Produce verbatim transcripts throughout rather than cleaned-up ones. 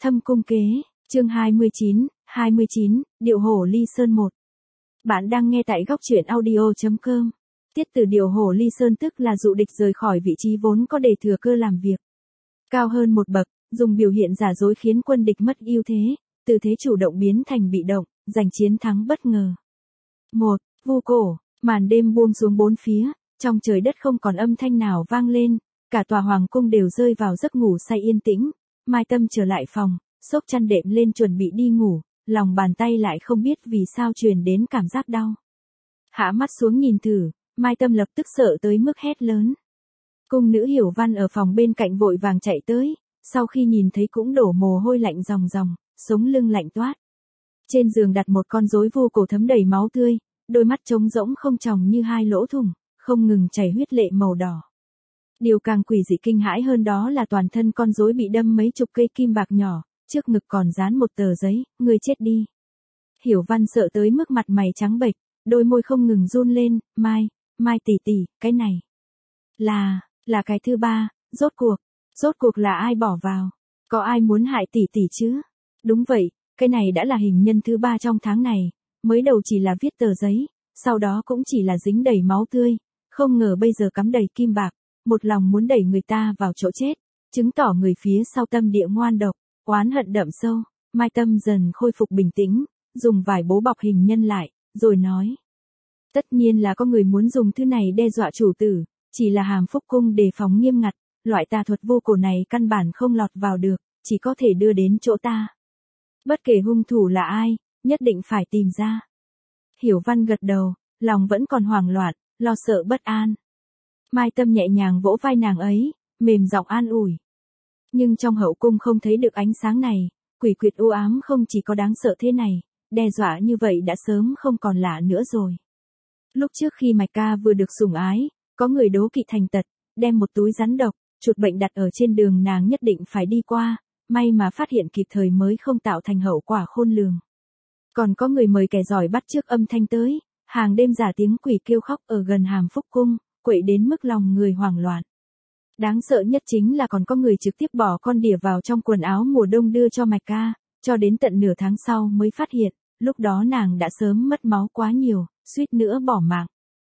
Thâm cung kế, chương hai mươi chín, hai mươi chín, Điệu hổ ly sơn một. Bạn đang nghe tại góc truyện audio chấm com. Tiết từ điệu hổ ly sơn tức là dụ địch rời khỏi vị trí vốn có để thừa cơ làm việc cao hơn một bậc, dùng biểu hiện giả dối khiến quân địch mất ưu thế, từ thế chủ động biến thành bị động, giành chiến thắng bất ngờ. một. Vu cổ, màn đêm buông xuống bốn phía, trong trời đất không còn âm thanh nào vang lên, cả tòa hoàng cung đều rơi vào giấc ngủ say yên tĩnh. Mai Tâm trở lại phòng, xốc chăn đệm lên chuẩn bị đi ngủ, lòng bàn tay lại không biết vì sao truyền đến cảm giác đau. Hạ mắt xuống nhìn thử, Mai Tâm lập tức sợ tới mức hét lớn. Cung nữ Hiểu Văn ở phòng bên cạnh vội vàng chạy tới, sau khi nhìn thấy cũng đổ mồ hôi lạnh ròng ròng, sống lưng lạnh toát. Trên giường đặt một con rối vu cổ thấm đầy máu tươi, đôi mắt trống rỗng không tròng như hai lỗ thủng, không ngừng chảy huyết lệ màu đỏ. Điều càng quỷ dị kinh hãi hơn đó là toàn thân con rối bị đâm mấy chục cây kim bạc nhỏ, trước ngực còn dán một tờ giấy, ngươi chết đi. Hiểu Văn sợ tới mức mặt mày trắng bệch, đôi môi không ngừng run lên, Mai, Mai tỷ tỷ, cái này là, là cái thứ ba, rốt cuộc, rốt cuộc là ai bỏ vào, có ai muốn hại tỷ tỷ chứ? Đúng vậy, cái này đã là hình nhân thứ ba trong tháng này, mới đầu chỉ là viết tờ giấy, sau đó cũng chỉ là dính đầy máu tươi, không ngờ bây giờ cắm đầy kim bạc, một lòng muốn đẩy người ta vào chỗ chết, chứng tỏ người phía sau tâm địa ngoan độc, oán hận đậm sâu. Mai Tâm dần khôi phục bình tĩnh, dùng vải bố bọc hình nhân lại, rồi nói. Tất nhiên là có người muốn dùng thứ này đe dọa chủ tử, chỉ là Hàm Phúc Cung đề phòng nghiêm ngặt, loại tà thuật vô cổ này căn bản không lọt vào được, chỉ có thể đưa đến chỗ ta. Bất kể hung thủ là ai, nhất định phải tìm ra. Hiểu Văn gật đầu, lòng vẫn còn hoảng loạn, lo sợ bất an. Mai Tâm nhẹ nhàng vỗ vai nàng ấy, mềm giọng an ủi. Nhưng trong hậu cung không thấy được ánh sáng này, quỷ quyệt u ám không chỉ có đáng sợ thế này, đe dọa như vậy đã sớm không còn lạ nữa rồi. Lúc trước khi Mạch Ca vừa được sủng ái, có người đố kỵ thành tật, đem một túi rắn độc, chuột bệnh đặt ở trên đường nàng nhất định phải đi qua, may mà phát hiện kịp thời mới không tạo thành hậu quả khôn lường. Còn có người mời kẻ giỏi bắt chước âm thanh tới, hàng đêm giả tiếng quỷ kêu khóc ở gần Hàm Phúc Cung, quậy đến mức lòng người hoảng loạn. Đáng sợ nhất chính là còn có người trực tiếp bỏ con đỉa vào trong quần áo mùa đông đưa cho Mạch Ca, cho đến tận nửa tháng sau mới phát hiện, lúc đó nàng đã sớm mất máu quá nhiều, suýt nữa bỏ mạng.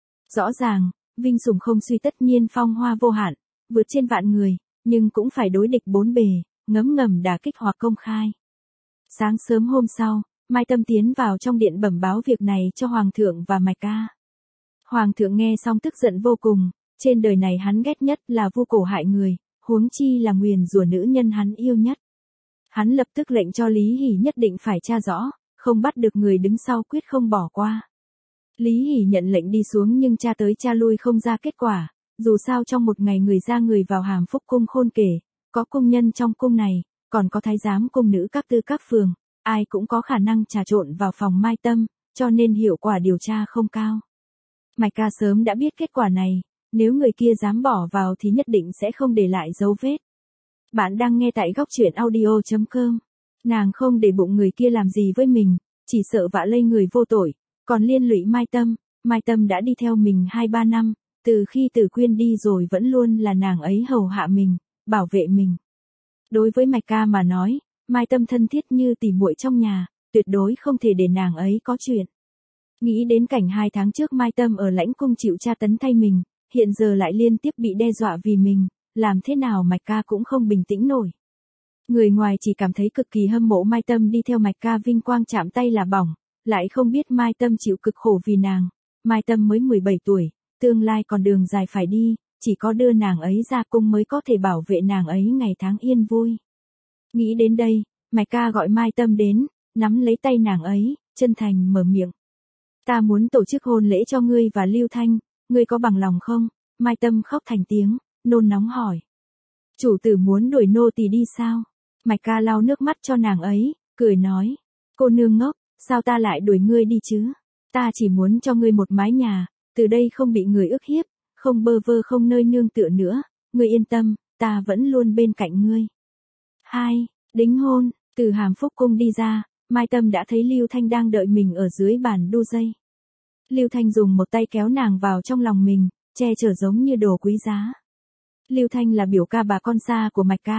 Rõ ràng, vinh sủng không suy tất nhiên phong hoa vô hạn, vượt trên vạn người, nhưng cũng phải đối địch bốn bề, ngấm ngầm đả kích hoặc công khai. Sáng sớm hôm sau, Mai Tâm tiến vào trong điện bẩm báo việc này cho Hoàng thượng và Mạch Ca. Hoàng thượng nghe xong tức giận vô cùng, trên đời này hắn ghét nhất là vu cổ hại người, huống chi là nguyền rủa nữ nhân hắn yêu nhất. Hắn lập tức lệnh cho Lý Hỷ nhất định phải tra rõ, không bắt được người đứng sau quyết không bỏ qua. Lý Hỷ nhận lệnh đi xuống nhưng tra tới tra lui không ra kết quả, dù sao trong một ngày người ra người vào Hàm Phúc Cung khôn kể, có cung nhân trong cung này, còn có thái giám cung nữ các tư các phường, ai cũng có khả năng trà trộn vào phòng Mai Tâm, cho nên hiệu quả điều tra không cao. Mạch Ca sớm đã biết kết quả này, nếu người kia dám bỏ vào thì nhất định sẽ không để lại dấu vết. Bạn đang nghe tại góc truyện audio chấm com. Nàng không để bụng người kia làm gì với mình, chỉ sợ vạ lây người vô tội, còn liên lụy Mai Tâm. Mai Tâm đã đi theo mình hai ba năm, từ khi Tử Quyên đi rồi vẫn luôn là nàng ấy hầu hạ mình, bảo vệ mình. Đối với Mạch Ca mà nói, Mai Tâm thân thiết như tỉ muội trong nhà, tuyệt đối không thể để nàng ấy có chuyện. Nghĩ đến cảnh hai tháng trước Mai Tâm ở lãnh cung chịu tra tấn thay mình, hiện giờ lại liên tiếp bị đe dọa vì mình, làm thế nào Mạch Ca cũng không bình tĩnh nổi. Người ngoài chỉ cảm thấy cực kỳ hâm mộ Mai Tâm đi theo Mạch Ca vinh quang chạm tay là bỏng, lại không biết Mai Tâm chịu cực khổ vì nàng. Mai Tâm mới mười bảy tuổi, tương lai còn đường dài phải đi, chỉ có đưa nàng ấy ra cung mới có thể bảo vệ nàng ấy ngày tháng yên vui. Nghĩ đến đây, Mạch Ca gọi Mai Tâm đến, nắm lấy tay nàng ấy, chân thành mở miệng. Ta muốn tổ chức hôn lễ cho ngươi và Lưu Thanh, ngươi có bằng lòng không? Mai Tâm khóc thành tiếng, nôn nóng hỏi. Chủ tử muốn đuổi nô tỳ đi sao? Mạch Ca lau nước mắt cho nàng ấy, cười nói. Cô nương ngốc, sao ta lại đuổi ngươi đi chứ? Ta chỉ muốn cho ngươi một mái nhà, từ đây không bị người ức hiếp, không bơ vơ không nơi nương tựa nữa, ngươi yên tâm, ta vẫn luôn bên cạnh ngươi. Hai, đính hôn, từ Hàm Phúc Cung đi ra, Mai Tâm đã thấy Lưu Thanh đang đợi mình ở dưới bàn đu dây. Lưu Thanh dùng một tay kéo nàng vào trong lòng mình, che chở giống như đồ quý giá. Lưu Thanh là biểu ca bà con xa của Mạch Ca,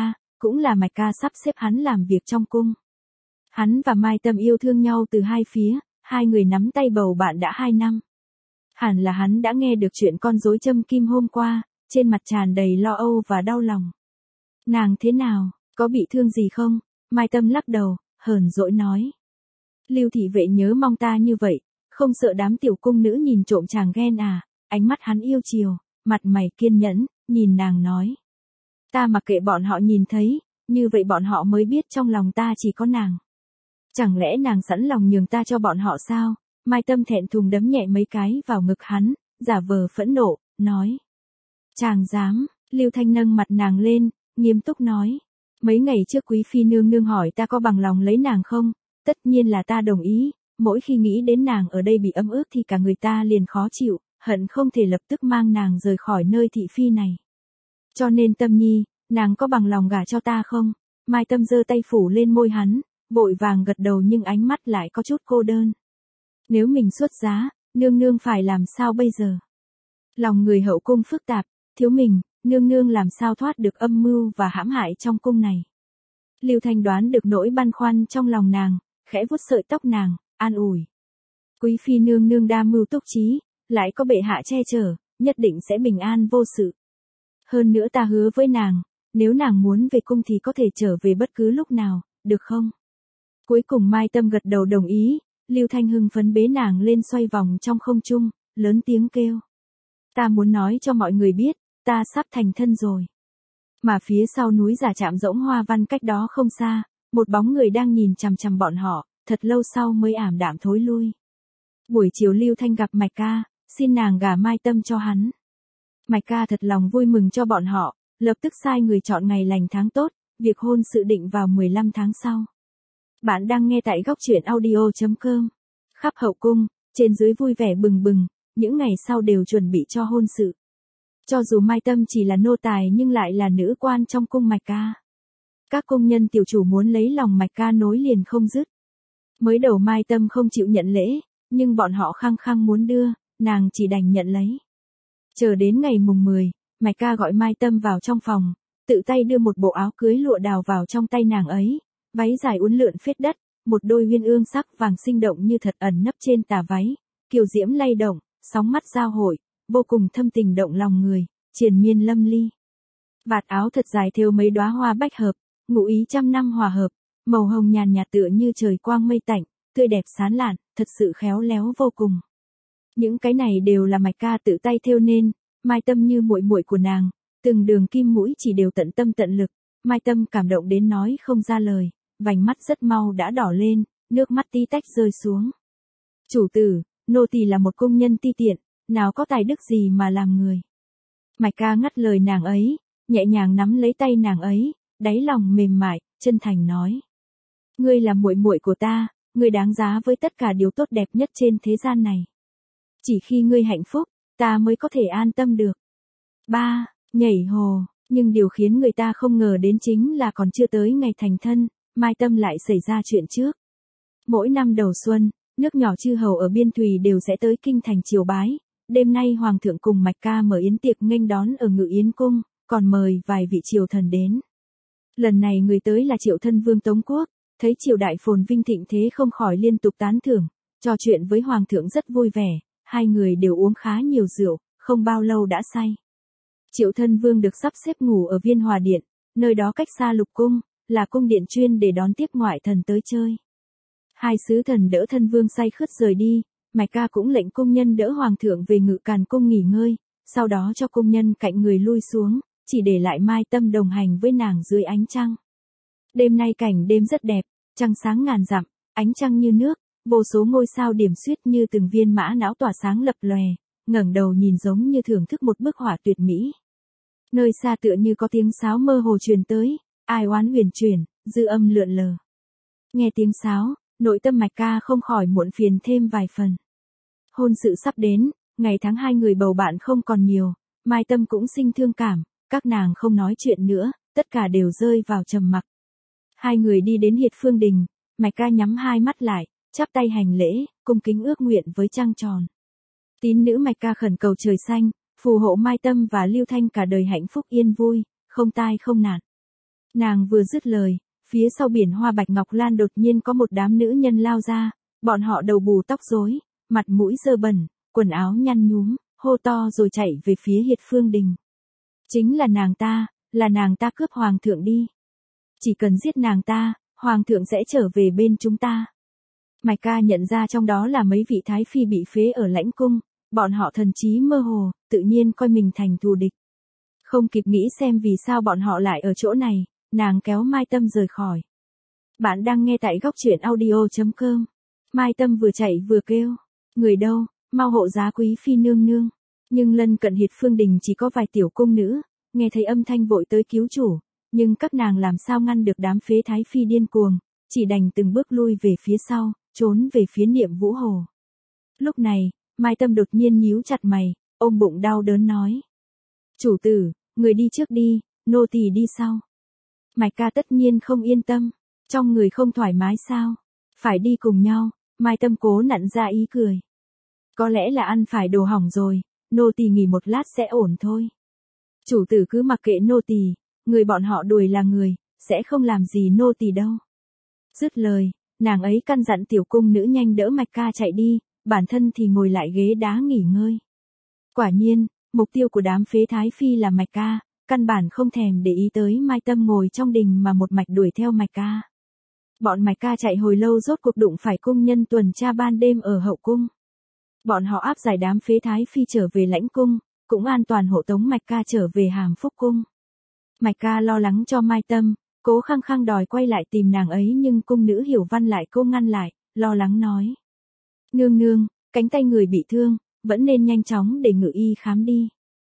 cũng là Mạch Ca sắp xếp hắn làm việc trong cung. Hắn và Mai Tâm yêu thương nhau từ hai phía, hai người nắm tay bầu bạn đã hai năm. Hẳn là hắn đã nghe được chuyện con rối châm kim hôm qua, trên mặt tràn đầy lo âu và đau lòng. Nàng thế nào, có bị thương gì không? Mai Tâm lắc đầu, hờn dỗi nói. Lưu thị vệ nhớ mong ta như vậy, không sợ đám tiểu cung nữ nhìn trộm chàng ghen à? Ánh mắt hắn yêu chiều, mặt mày kiên nhẫn, nhìn nàng nói. Ta mặc kệ bọn họ nhìn thấy, như vậy bọn họ mới biết trong lòng ta chỉ có nàng. Chẳng lẽ nàng sẵn lòng nhường ta cho bọn họ sao? Mai Tâm thẹn thùng đấm nhẹ mấy cái vào ngực hắn, giả vờ phẫn nộ, nói. Chàng dám, Lưu Thanh nâng mặt nàng lên, nghiêm túc nói. Mấy ngày trước quý phi nương nương hỏi ta có bằng lòng lấy nàng không? Tất nhiên là ta đồng ý, mỗi khi nghĩ đến nàng ở đây bị ấm ức thì cả người ta liền khó chịu, hận không thể lập tức mang nàng rời khỏi nơi thị phi này. Cho nên Tâm nhi, nàng có bằng lòng gả cho ta không? Mai Tâm giơ tay phủ lên môi hắn, vội vàng gật đầu nhưng ánh mắt lại có chút cô đơn. Nếu mình xuất giá, nương nương phải làm sao bây giờ? Lòng người hậu cung phức tạp, thiếu mình, nương nương làm sao thoát được âm mưu và hãm hại trong cung này. Lưu Thanh đoán được nỗi băn khoăn trong lòng nàng, khẽ vuốt sợi tóc nàng, an ủi. Quý phi nương nương đa mưu túc trí, lại có bệ hạ che chở, nhất định sẽ bình an vô sự. Hơn nữa ta hứa với nàng, nếu nàng muốn về cung thì có thể trở về bất cứ lúc nào, được không? Cuối cùng Mai Tâm gật đầu đồng ý, Lưu Thanh hưng phấn bế nàng lên xoay vòng trong không trung, lớn tiếng kêu. Ta muốn nói cho mọi người biết, ta sắp thành thân rồi. Mà phía sau núi Giả Trạm Rỗng Hoa Văn cách đó không xa, một bóng người đang nhìn chằm chằm bọn họ, thật lâu sau mới ảm đạm thối lui. Buổi chiều Lưu Thanh gặp Mạch Ca, xin nàng gả Mai Tâm cho hắn. Mạch Ca thật lòng vui mừng cho bọn họ, lập tức sai người chọn ngày lành tháng tốt, việc hôn sự định vào mười lăm tháng sau. Bạn đang nghe tại góc truyện audio chấm com. Khắp hậu cung, trên dưới vui vẻ bừng bừng, những ngày sau đều chuẩn bị cho hôn sự. Cho dù Mai Tâm chỉ là nô tài nhưng lại là nữ quan trong cung Mạch Ca. Các công nhân tiểu chủ muốn lấy lòng Mạch Ca nối liền không dứt. Mới đầu Mai Tâm không chịu nhận lễ, nhưng bọn họ khăng khăng muốn đưa, nàng chỉ đành nhận lấy. Chờ đến ngày mùng mười, Mạch Ca gọi Mai Tâm vào trong phòng, tự tay đưa một bộ áo cưới lụa đào vào trong tay nàng ấy, váy dài uốn lượn phết đất, một đôi uyên ương sắc vàng sinh động như thật ẩn nấp trên tà váy, kiều diễm lay động, sóng mắt giao hội, vô cùng thâm tình động lòng người, triền miên lâm ly. Vạt áo thật dài thêu mấy đóa hoa bách hợp, ngụ ý trăm năm hòa hợp, màu hồng nhàn nhạt tựa như trời quang mây tạnh, tươi đẹp sán lạn, thật sự khéo léo vô cùng. Những cái này đều là Mạch Ca tự tay thêu nên, Mai Tâm như muội muội của nàng, từng đường kim mũi chỉ đều tận tâm tận lực, Mai Tâm cảm động đến nói không ra lời, vành mắt rất mau đã đỏ lên, nước mắt tí tách rơi xuống. Chủ tử, nô tỳ là một công nhân ti tiện, nào có tài đức gì mà làm người. Mạch Ca ngắt lời nàng ấy, nhẹ nhàng nắm lấy tay nàng ấy, đáy lòng mềm mại, chân thành nói. Ngươi là muội muội của ta, ngươi đáng giá với tất cả điều tốt đẹp nhất trên thế gian này. Chỉ khi ngươi hạnh phúc, ta mới có thể an tâm được. Ba, nhảy hồ, nhưng điều khiến người ta không ngờ đến chính là còn chưa tới ngày thành thân, Mai Tâm lại xảy ra chuyện trước. Mỗi năm đầu xuân, nước nhỏ chư hầu ở biên thùy đều sẽ tới kinh thành triều bái. Đêm nay Hoàng thượng cùng Mạch Ca mở yến tiệc nghênh đón ở Ngự Yến Cung, còn mời vài vị triều thần đến. Lần này người tới là Triệu thân vương Tống Quốc, thấy triều đại phồn vinh thịnh thế không khỏi liên tục tán thưởng, trò chuyện với Hoàng thượng rất vui vẻ, hai người đều uống khá nhiều rượu, không bao lâu đã say. Triệu thân vương được sắp xếp ngủ ở Viên Hòa Điện, nơi đó cách xa lục cung, là cung điện chuyên để đón tiếp ngoại thần tới chơi. Hai sứ thần đỡ thân vương say khướt rời đi, Mạch Ca cũng lệnh công nhân đỡ Hoàng thượng về Ngự Càn Cung nghỉ ngơi, sau đó cho công nhân cạnh người lui xuống, chỉ để lại Mai Tâm đồng hành với nàng dưới ánh trăng. Đêm nay cảnh đêm rất đẹp, trăng sáng ngàn dặm, ánh trăng như nước, vô số ngôi sao điểm xuyết như từng viên mã não tỏa sáng lập lòe, ngẩng đầu nhìn giống như thưởng thức một bức họa tuyệt mỹ. Nơi xa tựa như có tiếng sáo mơ hồ truyền tới, ai oán huyền chuyển, dư âm lượn lờ. Nghe tiếng sáo, nội tâm Mạch Ca không khỏi muộn phiền thêm vài phần. Hôn sự sắp đến, ngày tháng hai người bầu bạn không còn nhiều, Mai Tâm cũng sinh thương cảm, các nàng không nói chuyện nữa, tất cả đều rơi vào trầm mặc. Hai người đi đến Hiệt Phương Đình, Mạch Ca nhắm hai mắt lại, chắp tay hành lễ, cung kính ước nguyện với trăng tròn. Tín nữ Mạch Ca khẩn cầu trời xanh, phù hộ Mai Tâm và Lưu Thanh cả đời hạnh phúc yên vui, không tai không nạn. Nàng vừa dứt lời, phía sau biển hoa bạch ngọc lan đột nhiên có một đám nữ nhân lao ra, bọn họ đầu bù tóc rối, mặt mũi dơ bẩn, quần áo nhăn nhúm, hô to rồi chạy về phía Hiệt Phương Đình. Chính là nàng ta, là nàng ta cướp hoàng thượng đi. Chỉ cần giết nàng ta, hoàng thượng sẽ trở về bên chúng ta. Mạch Ca nhận ra trong đó là mấy vị thái phi bị phế ở lãnh cung, bọn họ thần trí mơ hồ, tự nhiên coi mình thành thù địch. Không kịp nghĩ xem vì sao bọn họ lại ở chỗ này, nàng kéo Mai Tâm rời khỏi. Bạn đang nghe tại góc truyện audio chấm com. Mai Tâm vừa chạy vừa kêu, người đâu, mau hộ giá quý phi nương nương. Nhưng lân cận Hiệt Phương Đình chỉ có vài tiểu cung nữ, nghe thấy âm thanh vội tới cứu chủ, nhưng các nàng làm sao ngăn được đám phế thái phi điên cuồng, chỉ đành từng bước lui về phía sau, trốn về phía Niệm Vũ Hồ. Lúc này, Mai Tâm đột nhiên nhíu chặt mày, ôm bụng đau đớn nói. Chủ tử, người đi trước đi, nô tỳ đi sau. Mạch Ca tất nhiên không yên tâm, trong người không thoải mái sao, phải đi cùng nhau, Mai Tâm cố nặn ra ý cười. Có lẽ là ăn phải đồ hỏng rồi, nô tỳ nghỉ một lát sẽ ổn thôi. Chủ tử cứ mặc kệ nô tỳ, người bọn họ đuổi là người, sẽ không làm gì nô tỳ đâu. Dứt lời, nàng ấy căn dặn tiểu cung nữ nhanh đỡ Mạch Ca chạy đi, bản thân thì ngồi lại ghế đá nghỉ ngơi. Quả nhiên, mục tiêu của đám phế thái phi là Mạch Ca, căn bản không thèm để ý tới Mai Tâm ngồi trong đình mà một mạch đuổi theo Mạch Ca. Bọn Mạch Ca chạy hồi lâu rốt cuộc đụng phải cung nhân tuần tra ban đêm ở hậu cung. Bọn họ áp giải đám phế thái phi trở về lãnh cung, cũng an toàn hộ tống Mạch Ca trở về Hàm Phúc cung. Mạch Ca lo lắng cho Mai Tâm, cố khăng khăng đòi quay lại tìm nàng ấy nhưng cung nữ Hiểu Văn lại cô ngăn lại, lo lắng nói. Nương nương, cánh tay người bị thương, vẫn nên nhanh chóng để ngự y khám đi.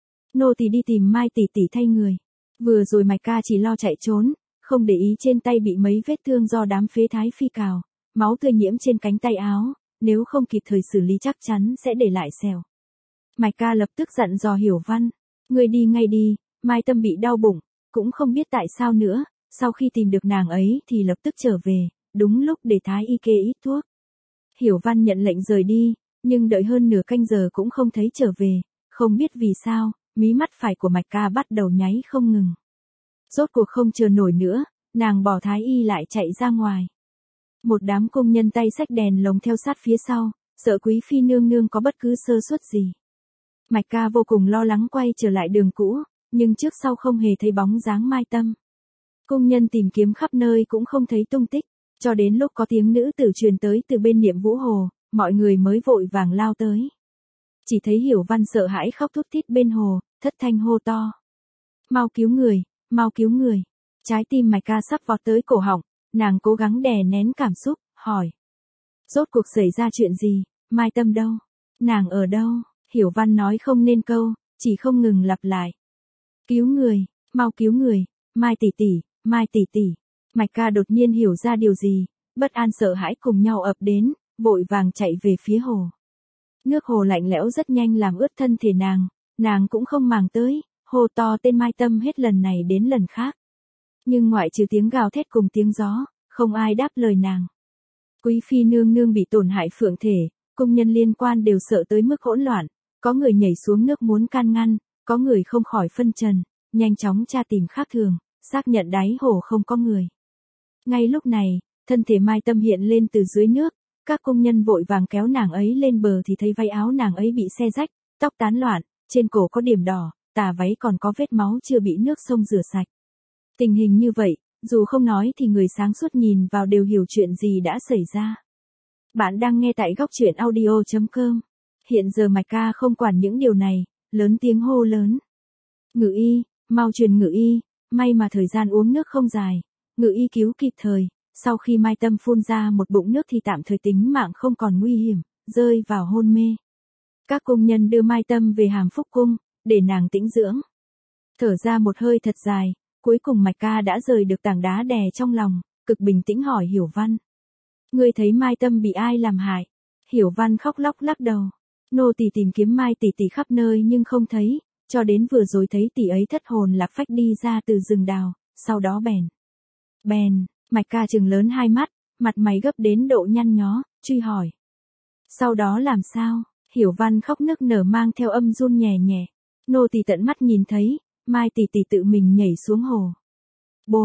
Nô tỳ đi tìm Mai tỷ tỷ thay người. Vừa rồi Mạch Ca chỉ lo chạy trốn, không để ý trên tay bị mấy vết thương do đám phế thái phi cào, máu tươi nhiễm trên cánh tay áo, nếu không kịp thời xử lý chắc chắn sẽ để lại sẹo. Mạch Ca lập tức dặn dò Hiểu Văn, người đi ngay đi, Mai Tâm bị đau bụng, cũng không biết tại sao nữa, sau khi tìm được nàng ấy thì lập tức trở về, đúng lúc để thái y kê ít thuốc. Hiểu Văn nhận lệnh rời đi, nhưng đợi hơn nửa canh giờ cũng không thấy trở về, không biết vì sao, mí mắt phải của Mạch Ca bắt đầu nháy không ngừng. Rốt cuộc không chờ nổi nữa, nàng bỏ thái y lại chạy ra ngoài. Một đám công nhân tay xách đèn lồng theo sát phía sau, sợ quý phi nương nương có bất cứ sơ suất gì. Mạch Ca vô cùng lo lắng quay trở lại đường cũ, nhưng trước sau không hề thấy bóng dáng Mai Tâm. Công nhân tìm kiếm khắp nơi cũng không thấy tung tích, cho đến lúc có tiếng nữ tử truyền tới từ bên Niệm Vũ Hồ, mọi người mới vội vàng lao tới. Chỉ thấy Hiểu Văn sợ hãi khóc thút thít bên hồ, thất thanh hô to. Mau cứu người, mau cứu người. Trái tim Mạch Ca sắp vọt tới cổ họng, nàng cố gắng đè nén cảm xúc, hỏi. Rốt cuộc xảy ra chuyện gì, Mai Tâm đâu? Nàng ở đâu? Hiểu Văn nói không nên câu, chỉ không ngừng lặp lại. Cứu người, mau cứu người, Mai tỷ tỷ, Mai tỷ tỷ. Mạch Ca đột nhiên hiểu ra điều gì, bất an sợ hãi cùng nhau ập đến, vội vàng chạy về phía hồ. Nước hồ lạnh lẽo rất nhanh làm ướt thân thể nàng, nàng cũng không màng tới, hô to tên Mai Tâm hết lần này đến lần khác. Nhưng ngoại trừ tiếng gào thét cùng tiếng gió, không ai đáp lời nàng. Quý phi nương nương bị tổn hại phượng thể, công nhân liên quan đều sợ tới mức hỗn loạn, có người nhảy xuống nước muốn can ngăn, có người không khỏi phân trần, nhanh chóng tra tìm khác thường, xác nhận đáy hồ không có người. Ngay lúc này, thân thể Mai Tâm hiện lên từ dưới nước, các công nhân vội vàng kéo nàng ấy lên bờ thì thấy váy áo nàng ấy bị xé rách, tóc tán loạn, trên cổ có điểm đỏ, tà váy còn có vết máu chưa bị nước sông rửa sạch. Tình hình như vậy, dù không nói thì người sáng suốt nhìn vào đều hiểu chuyện gì đã xảy ra. Bạn đang nghe tại góc truyện audio chấm com. Hiện giờ Mạch Ca không quản những điều này, lớn tiếng hô lớn. Ngự y, mau truyền ngự y, may mà thời gian uống nước không dài, ngự y cứu kịp thời, sau khi Mai Tâm phun ra một bụng nước thì tạm thời tính mạng không còn nguy hiểm, rơi vào hôn mê. Các công nhân đưa Mai Tâm về Hàm Phúc cung, để nàng tĩnh dưỡng. Thở ra một hơi thật dài, cuối cùng Mạch Ca đã rời được tảng đá đè trong lòng, cực bình tĩnh hỏi Hiểu Văn. Ngươi thấy Mai Tâm bị ai làm hại? Hiểu Văn khóc lóc lắc đầu. Nô tỳ tìm kiếm Mai tỷ tỷ khắp nơi nhưng không thấy, cho đến vừa rồi thấy tỷ ấy thất hồn lạc phách đi ra từ rừng đào, sau đó bèn. Bèn, Mạch Ca trừng lớn hai mắt, mặt mày gấp đến độ nhăn nhó, truy hỏi. Sau đó làm sao? Hiểu Văn khóc nức nở mang theo âm run nhẹ nhẹ. Nô tỳ tận mắt nhìn thấy, Mai tỷ tỷ tự mình nhảy xuống hồ. bốn.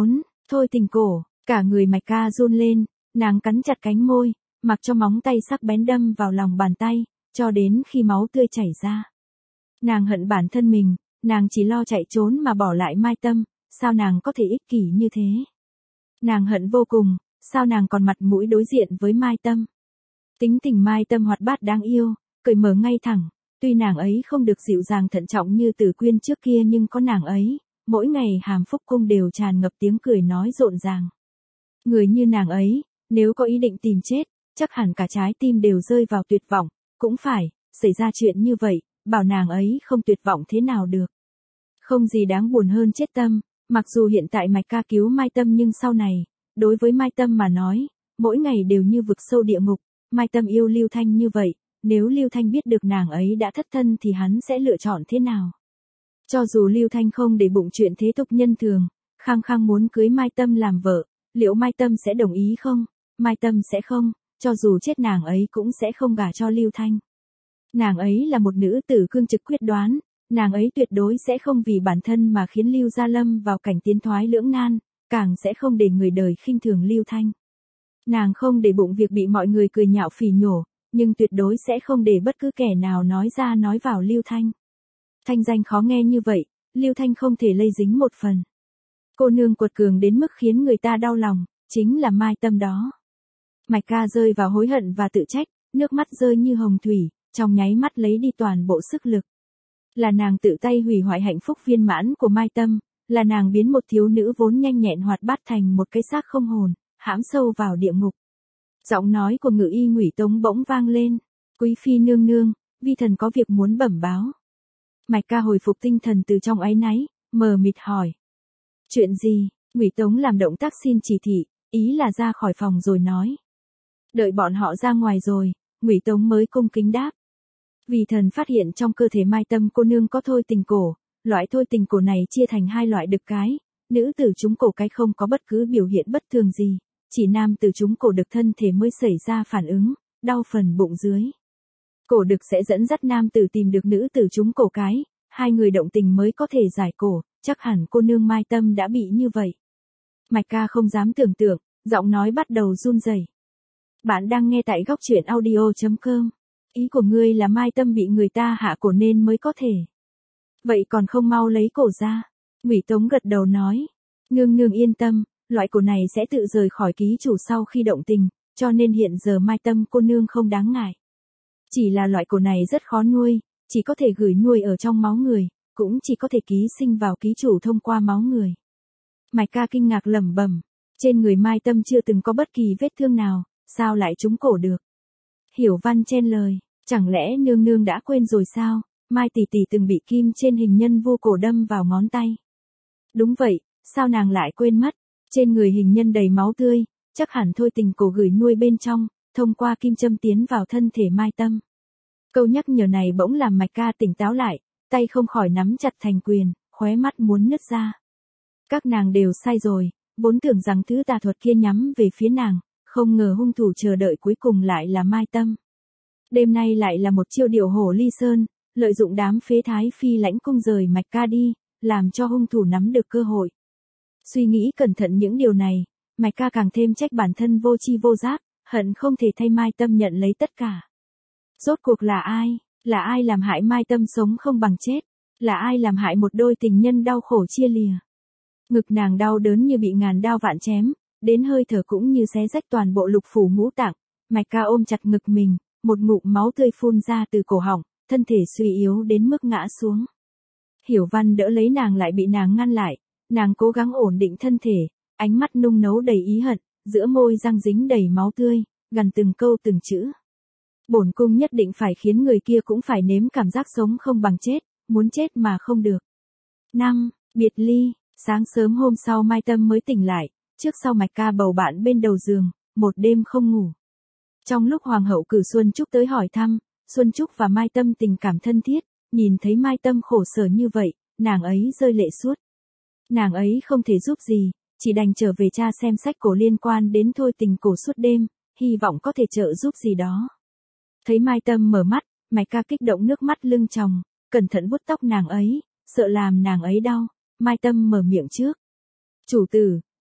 Thôi tình cổ, cả người Mạch Ca run lên, nàng cắn chặt cánh môi, mặc cho móng tay sắc bén đâm vào lòng bàn tay, cho đến khi máu tươi chảy ra. Nàng hận bản thân mình, nàng chỉ lo chạy trốn mà bỏ lại Mai Tâm, sao nàng có thể ích kỷ như thế? Nàng hận vô cùng, sao nàng còn mặt mũi đối diện với Mai Tâm? Tính tình Mai Tâm hoạt bát đáng yêu, cởi mở ngay thẳng, tuy nàng ấy không được dịu dàng thận trọng như Tử Quyên trước kia nhưng có nàng ấy, mỗi ngày Hàm Phúc cung đều tràn ngập tiếng cười nói rộn ràng. Người như nàng ấy, nếu có ý định tìm chết, chắc hẳn cả trái tim đều rơi vào tuyệt vọng, cũng phải, xảy ra chuyện như vậy, bảo nàng ấy không tuyệt vọng thế nào được. Không gì đáng buồn hơn chết tâm, mặc dù hiện tại Mạch Ca cứu Mai Tâm nhưng sau này, đối với Mai Tâm mà nói, mỗi ngày đều như vực sâu địa ngục, Mai Tâm yêu Lưu Thanh như vậy, nếu Lưu Thanh biết được nàng ấy đã thất thân thì hắn sẽ lựa chọn thế nào? Cho dù Lưu Thanh không để bụng chuyện thế tục nhân thường, khăng khăng muốn cưới Mai Tâm làm vợ, liệu Mai Tâm sẽ đồng ý không? Mai Tâm sẽ không, cho dù chết nàng ấy cũng sẽ không gả cho Lưu Thanh. Nàng ấy là một nữ tử cương trực quyết đoán, nàng ấy tuyệt đối sẽ không vì bản thân mà khiến Lưu Gia Lâm vào cảnh tiến thoái lưỡng nan, càng sẽ không để người đời khinh thường Lưu Thanh. Nàng không để bụng việc bị mọi người cười nhạo phỉ nhổ, nhưng tuyệt đối sẽ không để bất cứ kẻ nào nói ra nói vào Lưu Thanh. Thanh danh khó nghe như vậy, Lưu Thanh không thể lây dính một phần. Cô nương quật cường đến mức khiến người ta đau lòng, chính là Mai Tâm đó. Mạch Ca rơi vào hối hận và tự trách, nước mắt rơi như hồng thủy, trong nháy mắt lấy đi toàn bộ sức lực. Là nàng tự tay hủy hoại hạnh phúc viên mãn của Mai Tâm, là nàng biến một thiếu nữ vốn nhanh nhẹn hoạt bát thành một cái xác không hồn, hãm sâu vào địa ngục. Giọng nói của Ngự Y Ngụy Tống bỗng vang lên, "Quý phi nương nương, vi thần có việc muốn bẩm báo." Mạch Ca hồi phục tinh thần từ trong áy náy, mờ mịt hỏi. "Chuyện gì?" Ngụy Tống làm động tác xin chỉ thị, ý là ra khỏi phòng rồi nói. Đợi bọn họ ra ngoài rồi, Ngụy Tống mới cung kính đáp. "Vì thần phát hiện trong cơ thể Mai Tâm cô nương có thôi tình cổ, loại thôi tình cổ này chia thành hai loại đực cái, nữ tử trúng cổ cái không có bất cứ biểu hiện bất thường gì, chỉ nam tử trúng cổ đực thân thể mới xảy ra phản ứng, đau phần bụng dưới. Cổ đực sẽ dẫn dắt nam tử tìm được nữ tử trúng cổ cái, hai người động tình mới có thể giải cổ, chắc hẳn cô nương Mai Tâm đã bị như vậy." Mạch Ca không dám tưởng tượng, giọng nói bắt đầu run rẩy. "Bạn đang nghe tại góc truyện audio chấm com. Ý của ngươi là Mai Tâm bị người ta hạ cổ nên mới có thể. Vậy còn không mau lấy cổ ra?" Ngụy Tống gật đầu nói. "Nương nương yên tâm, loại cổ này sẽ tự rời khỏi ký chủ sau khi động tình, cho nên hiện giờ Mai Tâm cô nương không đáng ngại. Chỉ là loại cổ này rất khó nuôi, chỉ có thể gửi nuôi ở trong máu người, cũng chỉ có thể ký sinh vào ký chủ thông qua máu người." Mạch Ca kinh ngạc lẩm bẩm, trên người Mai Tâm chưa từng có bất kỳ vết thương nào, sao lại trúng cổ được? Hiểu Văn chen lời, chẳng lẽ nương nương đã quên rồi sao? Mai tỷ tỷ từng bị kim trên hình nhân vu cổ đâm vào ngón tay. Đúng vậy, sao nàng lại quên mất? Trên người hình nhân đầy máu tươi, chắc hẳn thôi tình cổ gửi nuôi bên trong, thông qua kim châm tiến vào thân thể Mai Tâm. Câu nhắc nhở này bỗng làm Mạch Ca tỉnh táo lại, tay không khỏi nắm chặt thành quyền, khóe mắt muốn nứt ra. Các nàng đều sai rồi, vốn tưởng rằng thứ tà thuật kia nhắm về phía nàng, không ngờ hung thủ chờ đợi cuối cùng lại là Mai Tâm. Đêm nay lại là một chiêu điệu hổ ly sơn, lợi dụng đám phế thái phi lãnh cung rời Mạch Ca đi, làm cho hung thủ nắm được cơ hội. Suy nghĩ cẩn thận những điều này, Mạch Ca càng thêm trách bản thân vô tri vô giác, hận không thể thay Mai Tâm nhận lấy tất cả. Rốt cuộc là ai? Là ai làm hại Mai Tâm sống không bằng chết? Là ai làm hại một đôi tình nhân đau khổ chia lìa? Ngực nàng đau đớn như bị ngàn đao vạn chém, đến hơi thở cũng như xé rách toàn bộ lục phủ ngũ tạng. Mạch Ca ôm chặt ngực mình, một ngụm máu tươi phun ra từ cổ họng, thân thể suy yếu đến mức ngã xuống. Hiểu Văn đỡ lấy nàng lại bị nàng ngăn lại, nàng cố gắng ổn định thân thể, ánh mắt nung nấu đầy ý hận, giữa môi răng dính đầy máu tươi, gần từng câu từng chữ. Bổn cung nhất định phải khiến người kia cũng phải nếm cảm giác sống không bằng chết, muốn chết mà không được. Năm, biệt ly, sáng sớm hôm sau Mai Tâm mới tỉnh lại, trước sau Mạch Ca bầu bạn bên đầu giường, một đêm không ngủ. Trong lúc Hoàng hậu cử Xuân Trúc tới hỏi thăm, Xuân Trúc và Mai Tâm tình cảm thân thiết, nhìn thấy Mai Tâm khổ sở như vậy, nàng ấy rơi lệ suốt. Nàng ấy không thể giúp gì, chỉ đành trở về tra xem sách cổ liên quan đến thôi tình cổ suốt đêm, hy vọng có thể trợ giúp gì đó. Thấy Mai Tâm mở mắt, Mạch Ca kích động nước mắt lưng tròng, cẩn thận vuốt tóc nàng ấy, sợ làm nàng ấy đau. Mai Tâm mở miệng trước. "Chủ tử,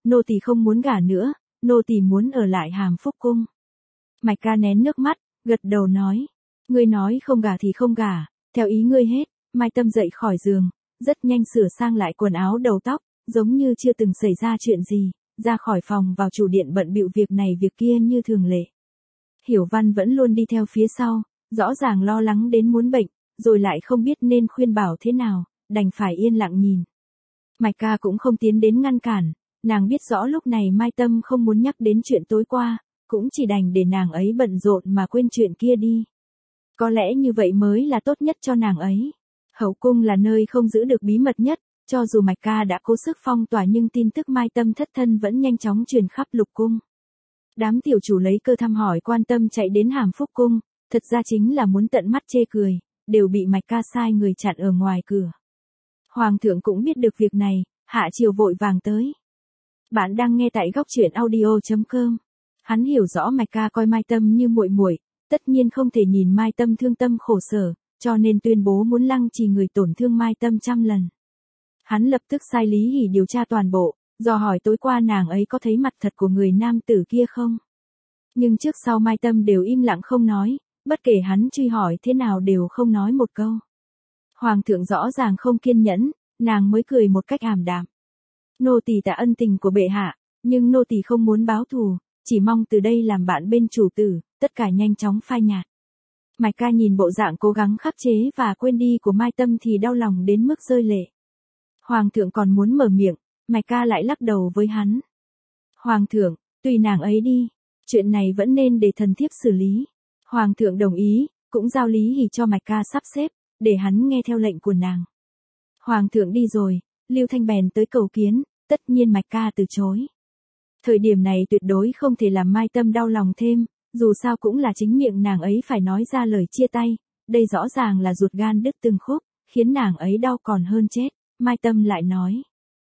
nô tỳ không muốn gả nữa, nô tỳ muốn ở lại Hàm Phúc cung. Mạch Ca nén nước mắt, gật đầu nói, ngươi nói không gả thì không gả, theo ý ngươi hết. Mai Tâm dậy khỏi giường, rất nhanh sửa sang lại quần áo đầu tóc, giống như chưa từng xảy ra chuyện gì, ra khỏi phòng vào chủ điện bận bịu việc này việc kia như thường lệ. Hiểu Văn vẫn luôn đi theo phía sau, rõ ràng lo lắng đến muốn bệnh, rồi lại không biết nên khuyên bảo thế nào, đành phải yên lặng nhìn. Mạch Ca cũng không tiến đến ngăn cản, nàng biết rõ lúc này Mai Tâm không muốn nhắc đến chuyện tối qua, cũng chỉ đành để nàng ấy bận rộn mà quên chuyện kia đi. Có lẽ như vậy mới là tốt nhất cho nàng ấy. Hậu cung là nơi không giữ được bí mật nhất, cho dù Mạch Ca đã cố sức phong tỏa nhưng tin tức Mai Tâm thất thân vẫn nhanh chóng truyền khắp lục cung. Đám tiểu chủ lấy cơ thăm hỏi quan tâm chạy đến Hàm Phúc cung, thật ra chính là muốn tận mắt chê cười, đều bị Mạch Ca sai người chặn ở ngoài cửa. Hoàng thượng cũng biết được việc này, hạ chiều vội vàng tới. Bạn đang nghe tại góc truyện audio chấm com. Hắn hiểu rõ Mạch Ca coi Mai Tâm như muội muội, tất nhiên không thể nhìn Mai Tâm thương tâm khổ sở, cho nên tuyên bố muốn lăng trì người tổn thương Mai Tâm trăm lần. Hắn lập tức sai Lý Hỷ điều tra toàn bộ, dò hỏi tối qua nàng ấy có thấy mặt thật của người nam tử kia không. Nhưng trước sau Mai Tâm đều im lặng không nói, bất kể hắn truy hỏi thế nào đều không nói một câu. Hoàng thượng rõ ràng không kiên nhẫn, nàng mới cười một cách ảm đạm. Nô tỳ tạ ân tình của bệ hạ, nhưng nô tỳ không muốn báo thù, chỉ mong từ đây làm bạn bên chủ tử, tất cả nhanh chóng phai nhạt. Mạch Ca nhìn bộ dạng cố gắng khắc chế và quên đi của Mai Tâm thì đau lòng đến mức rơi lệ. Hoàng thượng còn muốn mở miệng, Mạch Ca lại lắc đầu với hắn. Hoàng thượng, tùy nàng ấy đi, chuyện này vẫn nên để thần thiếp xử lý. Hoàng thượng đồng ý, cũng giao Lý Hỷ cho Mạch Ca sắp xếp, để hắn nghe theo lệnh của nàng. Hoàng thượng đi rồi, Lưu Thanh bèn tới cầu kiến, tất nhiên Mạch Ca từ chối. Thời điểm này tuyệt đối không thể làm Mai Tâm đau lòng thêm, dù sao cũng là chính miệng nàng ấy phải nói ra lời chia tay, đây rõ ràng là ruột gan đứt từng khúc, khiến nàng ấy đau còn hơn chết. Mai Tâm lại nói,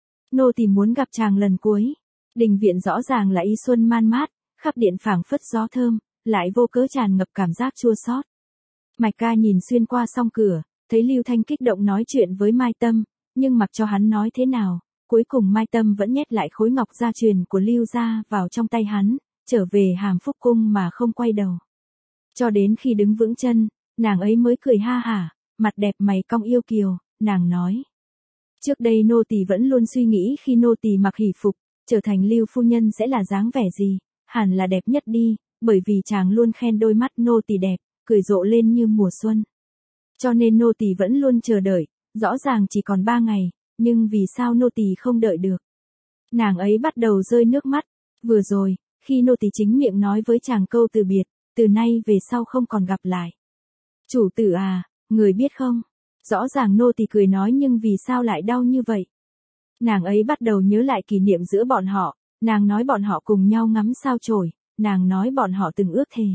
nô tỳ muốn gặp chàng lần cuối. Đình viện rõ ràng là y xuân man mát, khắp điện phảng phất gió thơm, lại vô cớ tràn ngập cảm giác chua xót. Mạch Ca nhìn xuyên qua song cửa, thấy Lưu Thanh kích động nói chuyện với Mai Tâm, nhưng mặc cho hắn nói thế nào, cuối cùng Mai Tâm vẫn nhét lại khối ngọc gia truyền của Lưu gia vào trong tay hắn, trở về Hàm Phúc cung mà không quay đầu. Cho đến khi đứng vững chân, nàng ấy mới cười ha hả, mặt đẹp mày cong yêu kiều, nàng nói. Trước đây nô tỳ vẫn luôn suy nghĩ khi nô tỳ mặc hỷ phục, trở thành Lưu phu nhân sẽ là dáng vẻ gì, hẳn là đẹp nhất đi, bởi vì chàng luôn khen đôi mắt nô tỳ đẹp, cười rộ lên như mùa xuân. Cho nên nô tỳ vẫn luôn chờ đợi, rõ ràng chỉ còn ba ngày, nhưng vì sao nô tỳ không đợi được. Nàng ấy bắt đầu rơi nước mắt, vừa rồi, khi nô tỳ chính miệng nói với chàng câu từ biệt, từ nay về sau không còn gặp lại. Chủ tử à, người biết không, rõ ràng nô tỳ cười nói nhưng vì sao lại đau như vậy. Nàng ấy bắt đầu nhớ lại kỷ niệm giữa bọn họ, nàng nói bọn họ cùng nhau ngắm sao chổi, nàng nói bọn họ từng ước thề.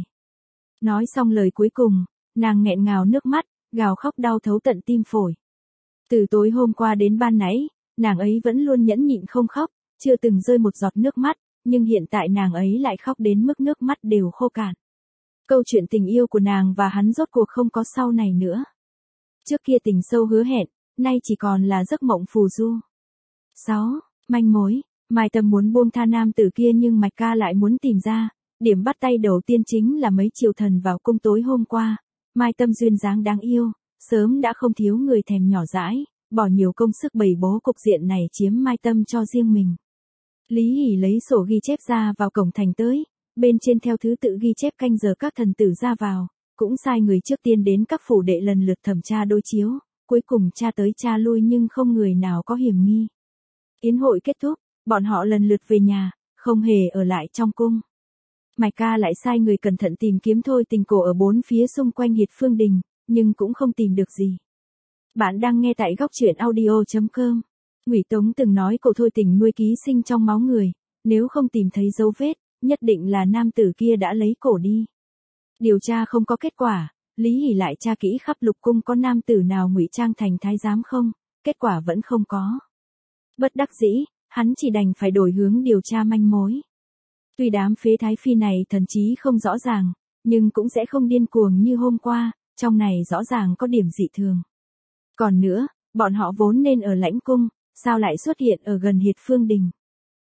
Nói xong lời cuối cùng, nàng nghẹn ngào nước mắt, gào khóc đau thấu tận tim phổi. Từ tối hôm qua đến ban nãy, nàng ấy vẫn luôn nhẫn nhịn không khóc, chưa từng rơi một giọt nước mắt, nhưng hiện tại nàng ấy lại khóc đến mức nước mắt đều khô cạn. Câu chuyện tình yêu của nàng và hắn rốt cuộc không có sau này nữa. Trước kia tình sâu hứa hẹn, nay chỉ còn là giấc mộng phù du. sáu. Manh mối. Mai Tâm muốn buông tha nam tử kia nhưng Mạch Ca lại muốn tìm ra. Điểm bắt tay đầu tiên chính là mấy triều thần vào cung tối hôm qua. Mai Tâm duyên dáng đáng yêu, sớm đã không thiếu người thèm nhỏ dãi, bỏ nhiều công sức bày bố cục diện này chiếm Mai Tâm cho riêng mình. Lý Hỷ lấy sổ ghi chép ra vào cổng thành tới, bên trên theo thứ tự ghi chép canh giờ các thần tử ra vào, cũng sai người trước tiên đến các phủ đệ lần lượt thẩm tra đối chiếu, cuối cùng tra tới tra lui nhưng không người nào có hiểm nghi. Yến hội kết thúc, bọn họ lần lượt về nhà, không hề ở lại trong cung. Mạch Ca lại sai người cẩn thận tìm kiếm Thôi Tình Cổ ở bốn phía xung quanh Hiệt Phương Đình, nhưng cũng không tìm được gì. Bạn đang nghe tại góc truyện audio chấm com. Ngụy Tống từng nói cổ Thôi Tình nuôi ký sinh trong máu người, nếu không tìm thấy dấu vết, nhất định là nam tử kia đã lấy cổ đi. Điều tra không có kết quả, Lý Hỷ lại tra kỹ khắp lục cung có nam tử nào ngụy trang thành thái giám không, kết quả vẫn không có. Bất đắc dĩ, hắn chỉ đành phải đổi hướng điều tra manh mối. Tuy đám phế thái phi này thần trí không rõ ràng, nhưng cũng sẽ không điên cuồng như hôm qua, trong này rõ ràng có điểm dị thường. Còn nữa, bọn họ vốn nên ở lãnh cung, sao lại xuất hiện ở gần Hiệt Phương Đình.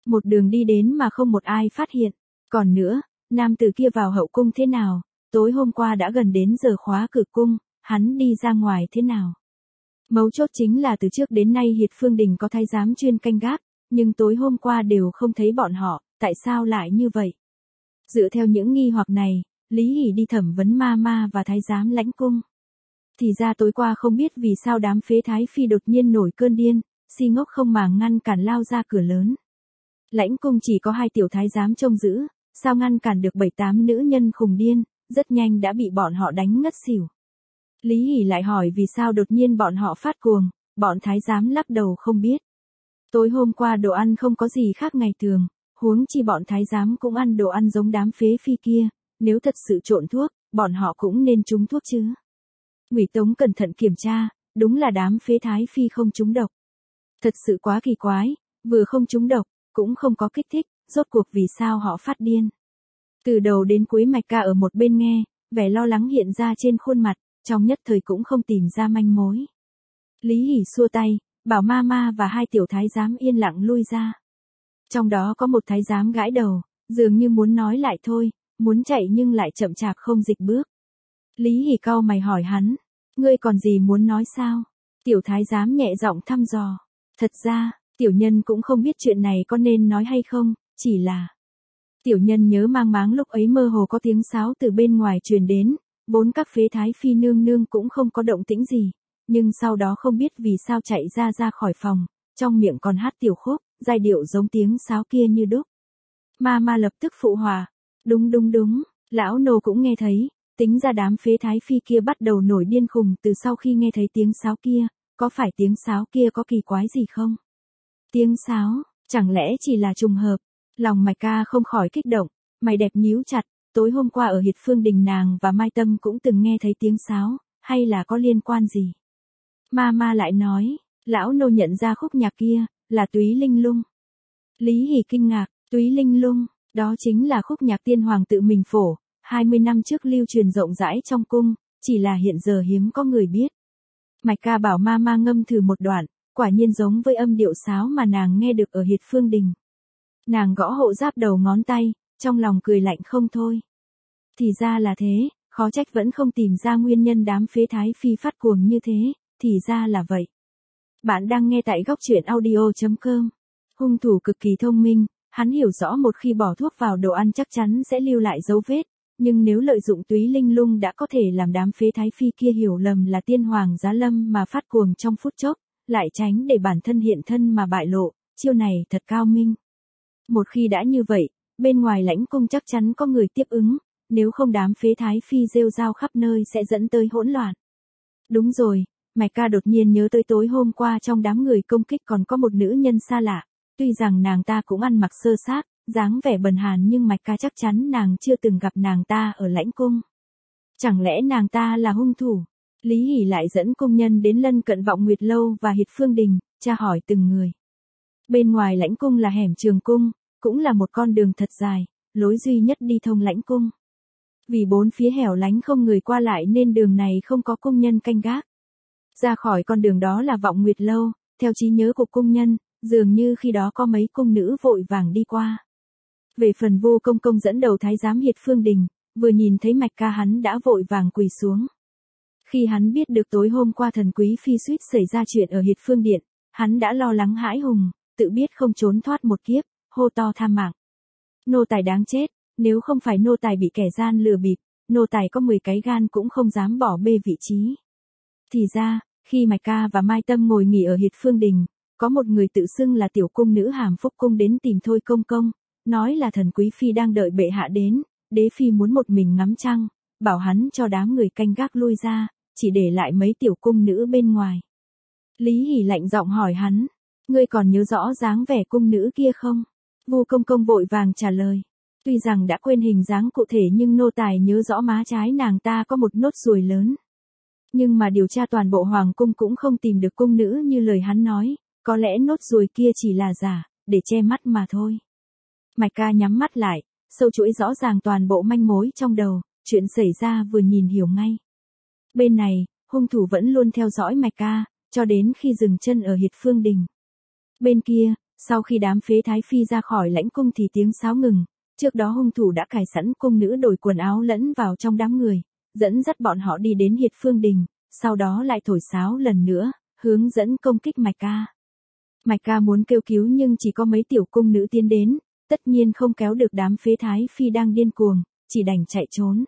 Một đường đi đến mà không một ai phát hiện. Còn nữa, nam tử kia vào hậu cung thế nào? Tối hôm qua đã gần đến giờ khóa cửa cung, hắn đi ra ngoài thế nào? Mấu chốt chính là từ trước đến nay Hiệt Phương Đình có thái giám chuyên canh gác, nhưng tối hôm qua đều không thấy bọn họ, tại sao lại như vậy? Dựa theo những nghi hoặc này, Lý Hỷ đi thẩm vấn ma ma và thái giám lãnh cung. Thì ra tối qua không biết vì sao đám phế thái phi đột nhiên nổi cơn điên, si ngốc không màng ngăn cản lao ra cửa lớn. Lãnh cung chỉ có hai tiểu thái giám trông giữ, sao ngăn cản được bảy tám nữ nhân khùng điên, rất nhanh đã bị bọn họ đánh ngất xỉu. Lý Hỷ lại hỏi vì sao đột nhiên bọn họ phát cuồng, bọn thái giám lắc đầu không biết. Tối hôm qua đồ ăn không có gì khác ngày thường, huống chi bọn thái giám cũng ăn đồ ăn giống đám phế phi kia, nếu thật sự trộn thuốc, bọn họ cũng nên trúng thuốc chứ. Ngụy Tống cẩn thận kiểm tra, đúng là đám phế thái phi không trúng độc. Thật sự quá kỳ quái, vừa không trúng độc, cũng không có kích thích, rốt cuộc vì sao họ phát điên. Từ đầu đến cuối Mạch Ca ở một bên nghe, vẻ lo lắng hiện ra trên khuôn mặt, trong nhất thời cũng không tìm ra manh mối. Lý Hỷ xua tay, bảo ma ma và hai tiểu thái giám yên lặng lui ra. Trong đó có một thái giám gãi đầu, dường như muốn nói lại thôi, muốn chạy nhưng lại chậm chạp không dịch bước. Lý Hỷ cau mày hỏi hắn, ngươi còn gì muốn nói sao? Tiểu thái giám nhẹ giọng thăm dò. Thật ra, tiểu nhân cũng không biết chuyện này có nên nói hay không, chỉ là... Tiểu nhân nhớ mang máng lúc ấy mơ hồ có tiếng sáo từ bên ngoài truyền đến, bốn các phế thái phi nương nương cũng không có động tĩnh gì, nhưng sau đó không biết vì sao chạy ra ra khỏi phòng, trong miệng còn hát tiểu khúc, giai điệu giống tiếng sáo kia như đúc. Ma ma lập tức phụ hòa, đúng đúng đúng, lão nô cũng nghe thấy, tính ra đám phế thái phi kia bắt đầu nổi điên khùng từ sau khi nghe thấy tiếng sáo kia, có phải tiếng sáo kia có kỳ quái gì không? Tiếng sáo, chẳng lẽ chỉ là trùng hợp? Lòng Mạch Ca không khỏi kích động, mày đẹp nhíu chặt, tối hôm qua ở Hiệt Phương Đình nàng và Mai Tâm cũng từng nghe thấy tiếng sáo, hay là có liên quan gì? Ma ma lại nói, lão nô nhận ra khúc nhạc kia, là Túy Linh Lung. Lý Hỷ kinh ngạc, Túy Linh Lung, đó chính là khúc nhạc tiên hoàng tự mình phổ, hai mươi năm trước lưu truyền rộng rãi trong cung, chỉ là hiện giờ hiếm có người biết. Mạch Ca bảo ma ma ngâm thử một đoạn, quả nhiên giống với âm điệu sáo mà nàng nghe được ở Hiệt Phương Đình. Nàng gõ hộ giáp đầu ngón tay, trong lòng cười lạnh không thôi. Thì ra là thế, khó trách vẫn không tìm ra nguyên nhân đám phế thái phi phát cuồng như thế, thì ra là vậy. Bạn đang nghe tại góc truyện audio chấm com. Hung thủ cực kỳ thông minh, hắn hiểu rõ một khi bỏ thuốc vào đồ ăn chắc chắn sẽ lưu lại dấu vết, nhưng nếu lợi dụng Túy Linh Lung đã có thể làm đám phế thái phi kia hiểu lầm là tiên hoàng giá lâm mà phát cuồng trong phút chốc, lại tránh để bản thân hiện thân mà bại lộ, chiêu này thật cao minh. Một khi đã như vậy, bên ngoài lãnh cung chắc chắn có người tiếp ứng, nếu không đám phế thái phi rêu rao khắp nơi sẽ dẫn tới hỗn loạn. Đúng rồi, Mạch Ca đột nhiên nhớ tới tối hôm qua trong đám người công kích còn có một nữ nhân xa lạ, tuy rằng nàng ta cũng ăn mặc sơ xác, dáng vẻ bần hàn nhưng Mạch Ca chắc chắn nàng chưa từng gặp nàng ta ở lãnh cung. Chẳng lẽ nàng ta là hung thủ? Lý Hỷ lại dẫn công nhân đến lân cận Vọng Nguyệt Lâu và Hiệt Phương Đình, tra hỏi từng người. Bên ngoài lãnh cung là hẻm Trường Cung, cũng là một con đường thật dài, lối duy nhất đi thông lãnh cung. Vì bốn phía hẻo lánh không người qua lại nên đường này không có công nhân canh gác. Ra khỏi con đường đó là Vọng Nguyệt Lâu, theo trí nhớ của công nhân, dường như khi đó có mấy cung nữ vội vàng đi qua. Về phần Vô Công Công dẫn đầu thái giám Hiệt Phương Đình, vừa nhìn thấy Mạch Ca hắn đã vội vàng quỳ xuống. Khi hắn biết được tối hôm qua thần quý phi suýt xảy ra chuyện ở Hiệt Phương Điện, hắn đã lo lắng hãi hùng, tự biết không trốn thoát một kiếp, hô to tham mạng. Nô tài đáng chết, nếu không phải nô tài bị kẻ gian lừa bịp, nô tài có mười cái gan cũng không dám bỏ bê vị trí. Thì ra, khi Mạch Ca và Mai Tâm ngồi nghỉ ở Hiệt Phương Đình, có một người tự xưng là tiểu cung nữ Hàm Phúc Cung đến tìm Thôi Công Công, nói là thần quý phi đang đợi bệ hạ đến, đế phi muốn một mình ngắm trăng, bảo hắn cho đám người canh gác lui ra, chỉ để lại mấy tiểu cung nữ bên ngoài. Lý Hỷ lạnh giọng hỏi hắn, ngươi còn nhớ rõ dáng vẻ cung nữ kia không? Vu Công Công vội vàng trả lời, tuy rằng đã quên hình dáng cụ thể nhưng nô tài nhớ rõ má trái nàng ta có một nốt ruồi lớn. Nhưng mà điều tra toàn bộ hoàng cung cũng không tìm được cung nữ như lời hắn nói, có lẽ nốt ruồi kia chỉ là giả, để che mắt mà thôi. Mạch Ca nhắm mắt lại, sâu chuỗi rõ ràng toàn bộ manh mối trong đầu, chuyện xảy ra vừa nhìn hiểu ngay. Bên này, hung thủ vẫn luôn theo dõi Mạch Ca, cho đến khi dừng chân ở Hiệt Phương Đình. Bên kia, Sau khi đám phế thái phi ra khỏi lãnh cung thì tiếng sáo ngừng, trước đó hung thủ đã cài sẵn cung nữ đổi quần áo lẫn vào trong đám người, dẫn dắt bọn họ đi đến Hiệt Phương Đình, sau đó lại thổi sáo lần nữa, hướng dẫn công kích Mạch Ca. Mạch Ca muốn kêu cứu nhưng chỉ có mấy tiểu cung nữ tiến đến, tất nhiên không kéo được đám phế thái phi đang điên cuồng, chỉ đành chạy trốn.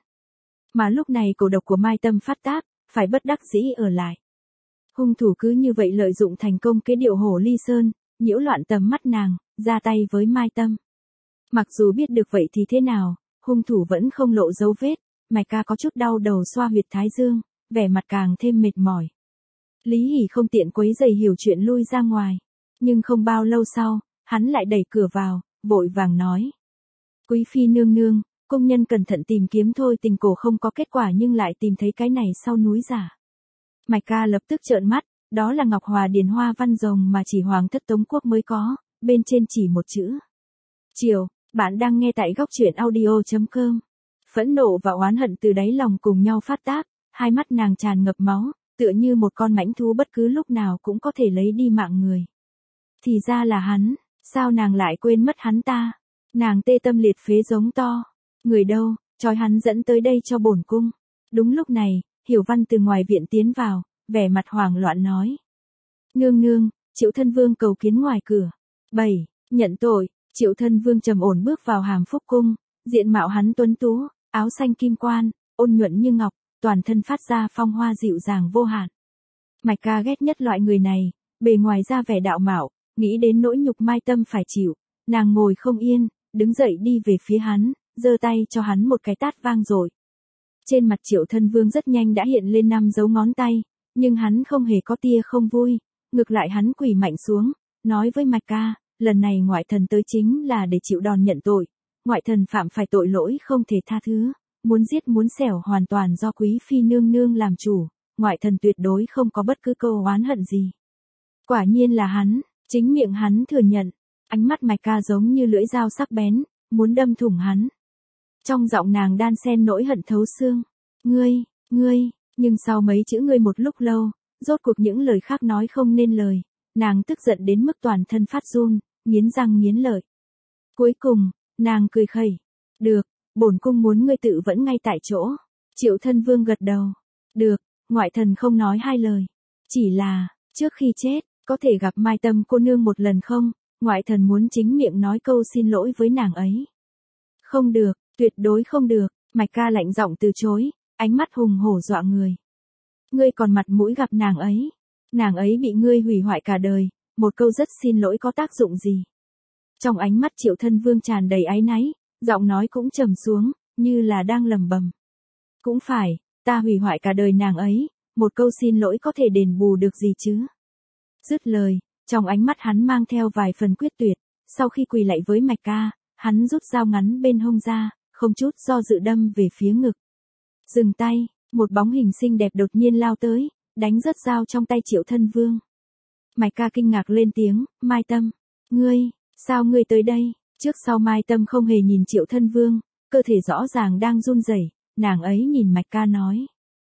Mà lúc này cổ độc của Mai Tâm phát tác, phải bất đắc dĩ ở lại. Hung thủ cứ như vậy lợi dụng thành công kế điệu hổ ly sơn, nhiễu loạn tầm mắt nàng, ra tay với Mai Tâm. Mặc dù biết được vậy thì thế nào, hung thủ vẫn không lộ dấu vết, Mạch Ca có chút đau đầu xoa huyệt thái dương, vẻ mặt càng thêm mệt mỏi. Lý Hỷ không tiện quấy rầy hiểu chuyện lui ra ngoài, nhưng không bao lâu sau, hắn lại đẩy cửa vào, vội vàng nói. Quý phi nương nương, công nhân cẩn thận tìm kiếm thôi, tình cổ không có kết quả nhưng lại tìm thấy cái này sau núi giả. Mạch Ca lập tức trợn mắt, đó là Ngọc Hòa Điền Hoa văn rồng mà chỉ Hoàng thất Tống Quốc mới có, bên trên chỉ một chữ. Chiều, bạn đang nghe tại góc truyện audio chấm com. Phẫn nộ và oán hận từ đáy lòng cùng nhau phát tác, hai mắt nàng tràn ngập máu, tựa như một con mãnh thú bất cứ lúc nào cũng có thể lấy đi mạng người. Thì ra là hắn, sao nàng lại quên mất hắn ta? Nàng tê tâm liệt phế giống to. Người đâu, trói hắn dẫn tới đây cho bổn cung. Đúng lúc này, Hiểu Văn từ ngoài viện tiến vào, vẻ mặt hoảng loạn nói. Nương nương, Triệu Thân Vương cầu kiến ngoài cửa. bảy. Nhận tội, Triệu Thân Vương trầm ổn bước vào Hàm Phúc Cung, diện mạo hắn tuấn tú, áo xanh kim quan, ôn nhuận như ngọc, toàn thân phát ra phong hoa dịu dàng vô hạn. Mạch Ca ghét nhất loại người này, bề ngoài ra vẻ đạo mạo, nghĩ đến nỗi nhục Mai Tâm phải chịu, nàng ngồi không yên, đứng dậy đi về phía hắn, giơ tay cho hắn một cái tát vang dội. Trên mặt Triệu Thân Vương rất nhanh đã hiện lên năm dấu ngón tay, nhưng hắn không hề có tia không vui, ngược lại hắn quỳ mạnh xuống, nói với Mạch Ca, lần này ngoại thần tới chính là để chịu đòn nhận tội, ngoại thần phạm phải tội lỗi không thể tha thứ, muốn giết muốn xẻo hoàn toàn do quý phi nương nương làm chủ, ngoại thần tuyệt đối không có bất cứ câu oán hận gì. Quả nhiên là hắn, chính miệng hắn thừa nhận, ánh mắt Mạch Ca giống như lưỡi dao sắc bén, muốn đâm thủng hắn. Trong giọng nàng đan xen nỗi hận thấu xương. Ngươi, ngươi, nhưng sau mấy chữ ngươi một lúc lâu, rốt cuộc những lời khác nói không nên lời, nàng tức giận đến mức toàn thân phát run, nghiến răng nghiến lợi. Cuối cùng, nàng cười khẩy. Được, bổn cung muốn ngươi tự vẫn ngay tại chỗ. Triệu Thân Vương gật đầu. Được, ngoại thần không nói hai lời. Chỉ là, trước khi chết, có thể gặp Mai Tâm cô nương một lần không? Ngoại thần muốn chính miệng nói câu xin lỗi với nàng ấy. Không được, tuyệt đối không được, Mạch Ca lạnh giọng từ chối, ánh mắt hùng hổ dọa người. Ngươi còn mặt mũi gặp nàng ấy. Nàng ấy bị ngươi hủy hoại cả đời, một câu rất xin lỗi có tác dụng gì? Trong ánh mắt Triệu Thân Vương tràn đầy áy náy, giọng nói cũng trầm xuống, như là đang lẩm bẩm. Cũng phải, ta hủy hoại cả đời nàng ấy, một câu xin lỗi có thể đền bù được gì chứ? Dứt lời, trong ánh mắt hắn mang theo vài phần quyết tuyệt, sau khi quỳ lạy với Mạch Ca, hắn rút dao ngắn bên hông ra, không chút do dự đâm về phía ngực. Dừng tay, một bóng hình xinh đẹp đột nhiên lao tới, đánh rớt dao trong tay Triệu Thân Vương. Mạch Ca kinh ngạc lên tiếng, Mai Tâm, ngươi, sao ngươi tới đây? Trước sau Mai Tâm không hề nhìn Triệu Thân Vương, cơ thể rõ ràng đang run rẩy, nàng ấy nhìn Mạch Ca nói.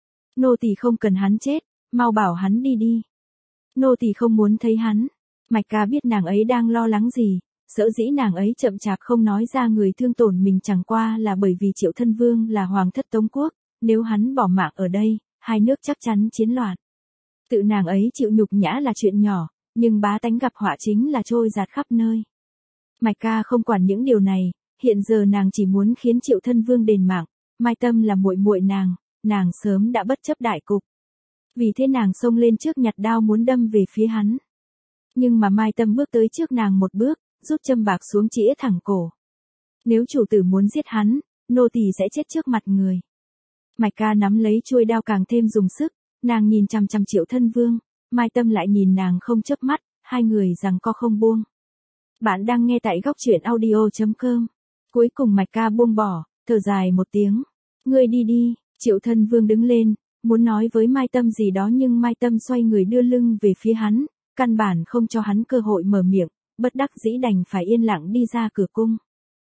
Nô tỳ không cần hắn chết, mau bảo hắn đi đi. Nô tỳ không muốn thấy hắn. Mạch Ca biết nàng ấy đang lo lắng gì, sở dĩ nàng ấy chậm chạp không nói ra người thương tổn mình chẳng qua là bởi vì Triệu Thân Vương là Hoàng thất Tống Quốc, nếu hắn bỏ mạng ở đây, hai nước chắc chắn chiến loạn. Tự nàng ấy chịu nhục nhã là chuyện nhỏ, nhưng bá tánh gặp họa chính là trôi dạt khắp nơi. Mạch Ca không quản những điều này, hiện giờ nàng chỉ muốn khiến Triệu Thân Vương đền mạng, Mai Tâm là muội muội nàng, nàng sớm đã bất chấp đại cục. Vì thế nàng xông lên trước nhặt đao muốn đâm về phía hắn. Nhưng mà Mai Tâm bước tới trước nàng một bước, rút châm bạc xuống chĩa thẳng cổ. Nếu chủ tử muốn giết hắn, nô tỳ sẽ chết trước mặt người. Mạch Ca nắm lấy chuôi đao càng thêm dùng sức, nàng nhìn chằm chằm Triệu Thân Vương, Mai Tâm lại nhìn nàng không chớp mắt, hai người giằng co không buông. Bạn đang nghe tại góc truyện audio chấm com. Cuối cùng Mạch Ca buông bỏ, thở dài một tiếng. Ngươi đi đi, Triệu Thân Vương đứng lên, muốn nói với Mai Tâm gì đó nhưng Mai Tâm xoay người đưa lưng về phía hắn, căn bản không cho hắn cơ hội mở miệng, bất đắc dĩ đành phải yên lặng đi ra cửa cung.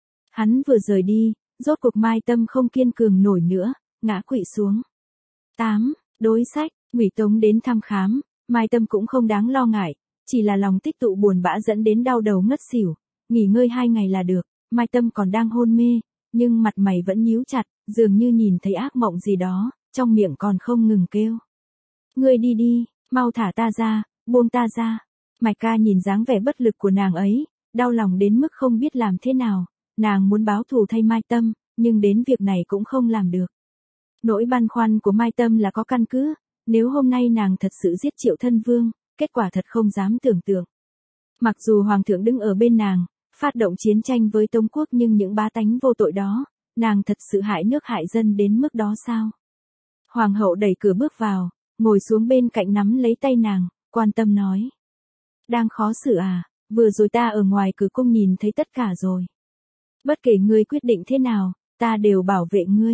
Hắn vừa rời đi, rốt cuộc Mai Tâm không kiên cường nổi nữa, ngã quỵ xuống. tám. Đối sách, Ngụy Tống đến thăm khám, Mai Tâm cũng không đáng lo ngại, Chỉ là lòng tích tụ buồn bã dẫn đến đau đầu ngất xỉu, nghỉ ngơi hai ngày là được. Mai Tâm còn đang hôn mê, nhưng mặt mày vẫn nhíu chặt, dường như nhìn thấy ác mộng gì đó, trong miệng còn không ngừng kêu. Ngươi đi đi, mau thả ta ra, buông ta ra. Mạch Ca nhìn dáng vẻ bất lực của nàng ấy, đau lòng đến mức không biết làm thế nào. Nàng muốn báo thù thay Mai Tâm, nhưng đến việc này cũng không làm được. Nỗi băn khoăn của Mai Tâm là có căn cứ, nếu hôm nay nàng thật sự giết Triệu Thân Vương, kết quả thật không dám tưởng tượng. Mặc dù Hoàng thượng đứng ở bên nàng, phát động chiến tranh với Tống quốc, nhưng những bá tánh vô tội đó, nàng thật sự hại nước hại dân đến mức đó sao? Hoàng hậu đẩy cửa bước vào, ngồi xuống bên cạnh nắm lấy tay nàng, quan tâm nói. Đang khó xử à, vừa rồi ta ở ngoài cửa cung nhìn thấy tất cả rồi. Bất kể ngươi quyết định thế nào, ta đều bảo vệ ngươi.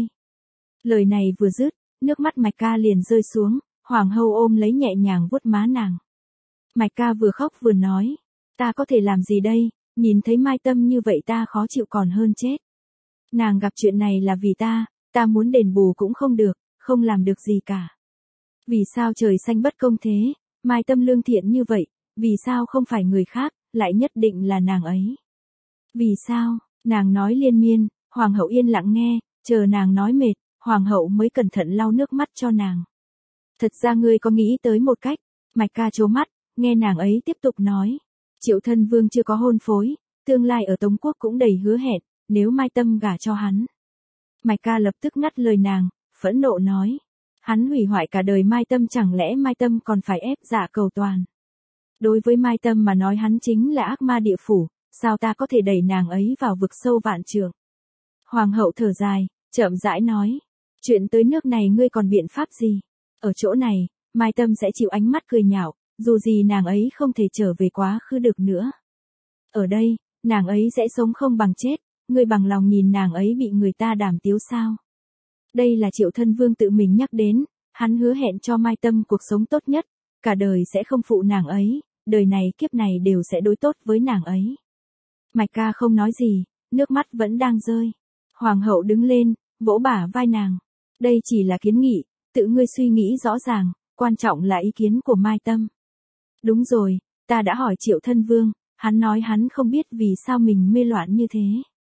Lời này vừa dứt, nước mắt Mạch Ca liền rơi xuống, Hoàng hậu ôm lấy nhẹ nhàng vuốt má nàng. Mạch Ca vừa khóc vừa nói, ta có thể làm gì đây, nhìn thấy Mai Tâm như vậy ta khó chịu còn hơn chết. Nàng gặp chuyện này là vì ta, ta muốn đền bù cũng không được, không làm được gì cả. Vì sao trời xanh bất công thế, Mai Tâm lương thiện như vậy, vì sao không phải người khác, lại nhất định là nàng ấy? Vì sao, nàng nói liên miên, Hoàng hậu yên lặng nghe, chờ nàng nói mệt, Hoàng hậu mới cẩn thận lau nước mắt cho nàng. Thật ra ngươi có nghĩ tới một cách, Mạch Ca trố mắt, nghe nàng ấy tiếp tục nói. Triệu Thân Vương chưa có hôn phối, tương lai ở Tống quốc cũng đầy hứa hẹn, nếu Mai Tâm gả cho hắn. Mạch Ca lập tức ngắt lời nàng, phẫn nộ nói. Hắn hủy hoại cả đời Mai Tâm, chẳng lẽ Mai Tâm còn phải ép dạ cầu toàn. Đối với Mai Tâm mà nói hắn chính là ác ma địa phủ, sao ta có thể đẩy nàng ấy vào vực sâu vạn trượng. Hoàng hậu thở dài, chậm rãi nói. Chuyện tới nước này ngươi còn biện pháp gì? Ở chỗ này, Mai Tâm sẽ chịu ánh mắt cười nhạo, dù gì nàng ấy không thể trở về quá khứ được nữa. Ở đây, nàng ấy sẽ sống không bằng chết, ngươi bằng lòng nhìn nàng ấy bị người ta đàm tiếu sao? Đây là Triệu Thân Vương tự mình nhắc đến, hắn hứa hẹn cho Mai Tâm cuộc sống tốt nhất, cả đời sẽ không phụ nàng ấy, đời này kiếp này đều sẽ đối tốt với nàng ấy. Mạch Ca không nói gì, nước mắt vẫn đang rơi. Hoàng hậu đứng lên, vỗ bả vai nàng. Đây chỉ là kiến nghị, tự ngươi suy nghĩ rõ ràng, quan trọng là ý kiến của Mai Tâm. Đúng rồi, ta đã hỏi Triệu Thân Vương, hắn nói hắn không biết vì sao mình mê loạn như thế.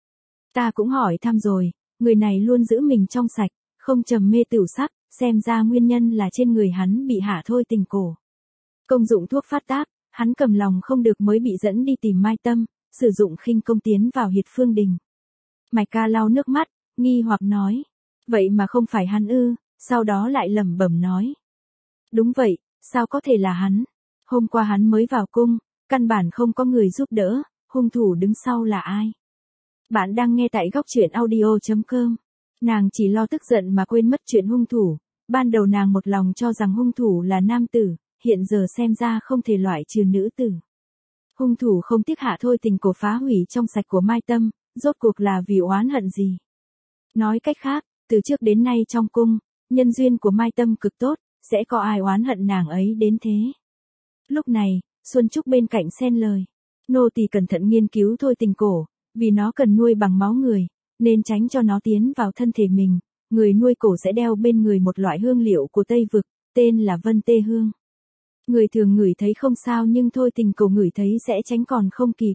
Ta cũng hỏi thăm rồi, người này luôn giữ mình trong sạch, không trầm mê tửu sắc, xem ra nguyên nhân là trên người hắn bị hạ thôi tình cổ. Công dụng thuốc phát tác, hắn cầm lòng không được mới bị dẫn đi tìm Mai Tâm, sử dụng khinh công tiến vào Hiệt Phương Đình. Mạch Ca lau nước mắt, nghi hoặc nói, vậy mà không phải hắn ư? Sau đó lại lẩm bẩm nói. Đúng vậy, sao có thể là hắn? Hôm qua hắn mới vào cung, căn bản không có người giúp đỡ, hung thủ đứng sau là ai? Bạn đang nghe tại góc truyện audio chấm com. Nàng chỉ lo tức giận mà quên mất chuyện hung thủ, ban đầu nàng một lòng cho rằng hung thủ là nam tử, hiện giờ xem ra không thể loại trừ nữ tử. Hung thủ không tiếc hạ thôi tình cổ phá hủy trong sạch của Mai Tâm, rốt cuộc là vì oán hận gì? Nói cách khác, từ trước đến nay trong cung, nhân duyên của Mai Tâm cực tốt, sẽ có ai oán hận nàng ấy đến thế? Lúc này, Xuân Trúc bên cạnh xen lời. Nô tỳ cẩn thận nghiên cứu thôi tình cổ, vì nó cần nuôi bằng máu người, nên tránh cho nó tiến vào thân thể mình. Người nuôi cổ sẽ đeo bên người một loại hương liệu của Tây Vực, tên là Vân Tê Hương. Người thường ngửi thấy không sao nhưng thôi tình cổ ngửi thấy sẽ tránh còn không kịp.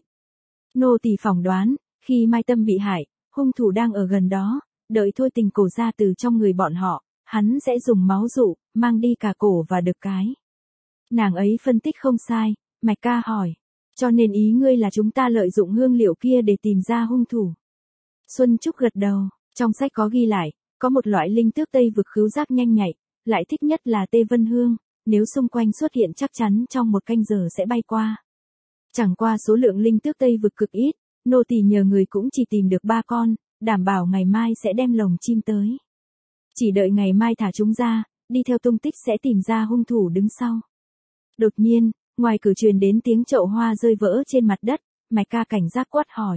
Nô tỳ phỏng đoán, khi Mai Tâm bị hại, hung thủ đang ở gần đó, đợi thôi tình cổ ra từ trong người bọn họ, hắn sẽ dùng máu dụ, mang đi cả cổ và đực cái. Nàng ấy phân tích không sai, Mạch Ca hỏi. Cho nên ý ngươi là chúng ta lợi dụng hương liệu kia để tìm ra hung thủ. Xuân Trúc gật đầu, trong sách có ghi lại, có một loại linh tước Tây Vực khứu giác nhanh nhạy, lại thích nhất là Tê Vân Hương, nếu xung quanh xuất hiện chắc chắn trong một canh giờ sẽ bay qua. Chẳng qua số lượng linh tước Tây Vực cực ít, nô tỳ nhờ người cũng chỉ tìm được ba con, đảm bảo ngày mai sẽ đem lồng chim tới. Chỉ đợi ngày mai thả chúng ra, đi theo tung tích sẽ tìm ra hung thủ đứng sau. Đột nhiên, ngoài cửa truyền đến tiếng chậu hoa rơi vỡ trên mặt đất, Mạch Ca cảnh giác quát hỏi.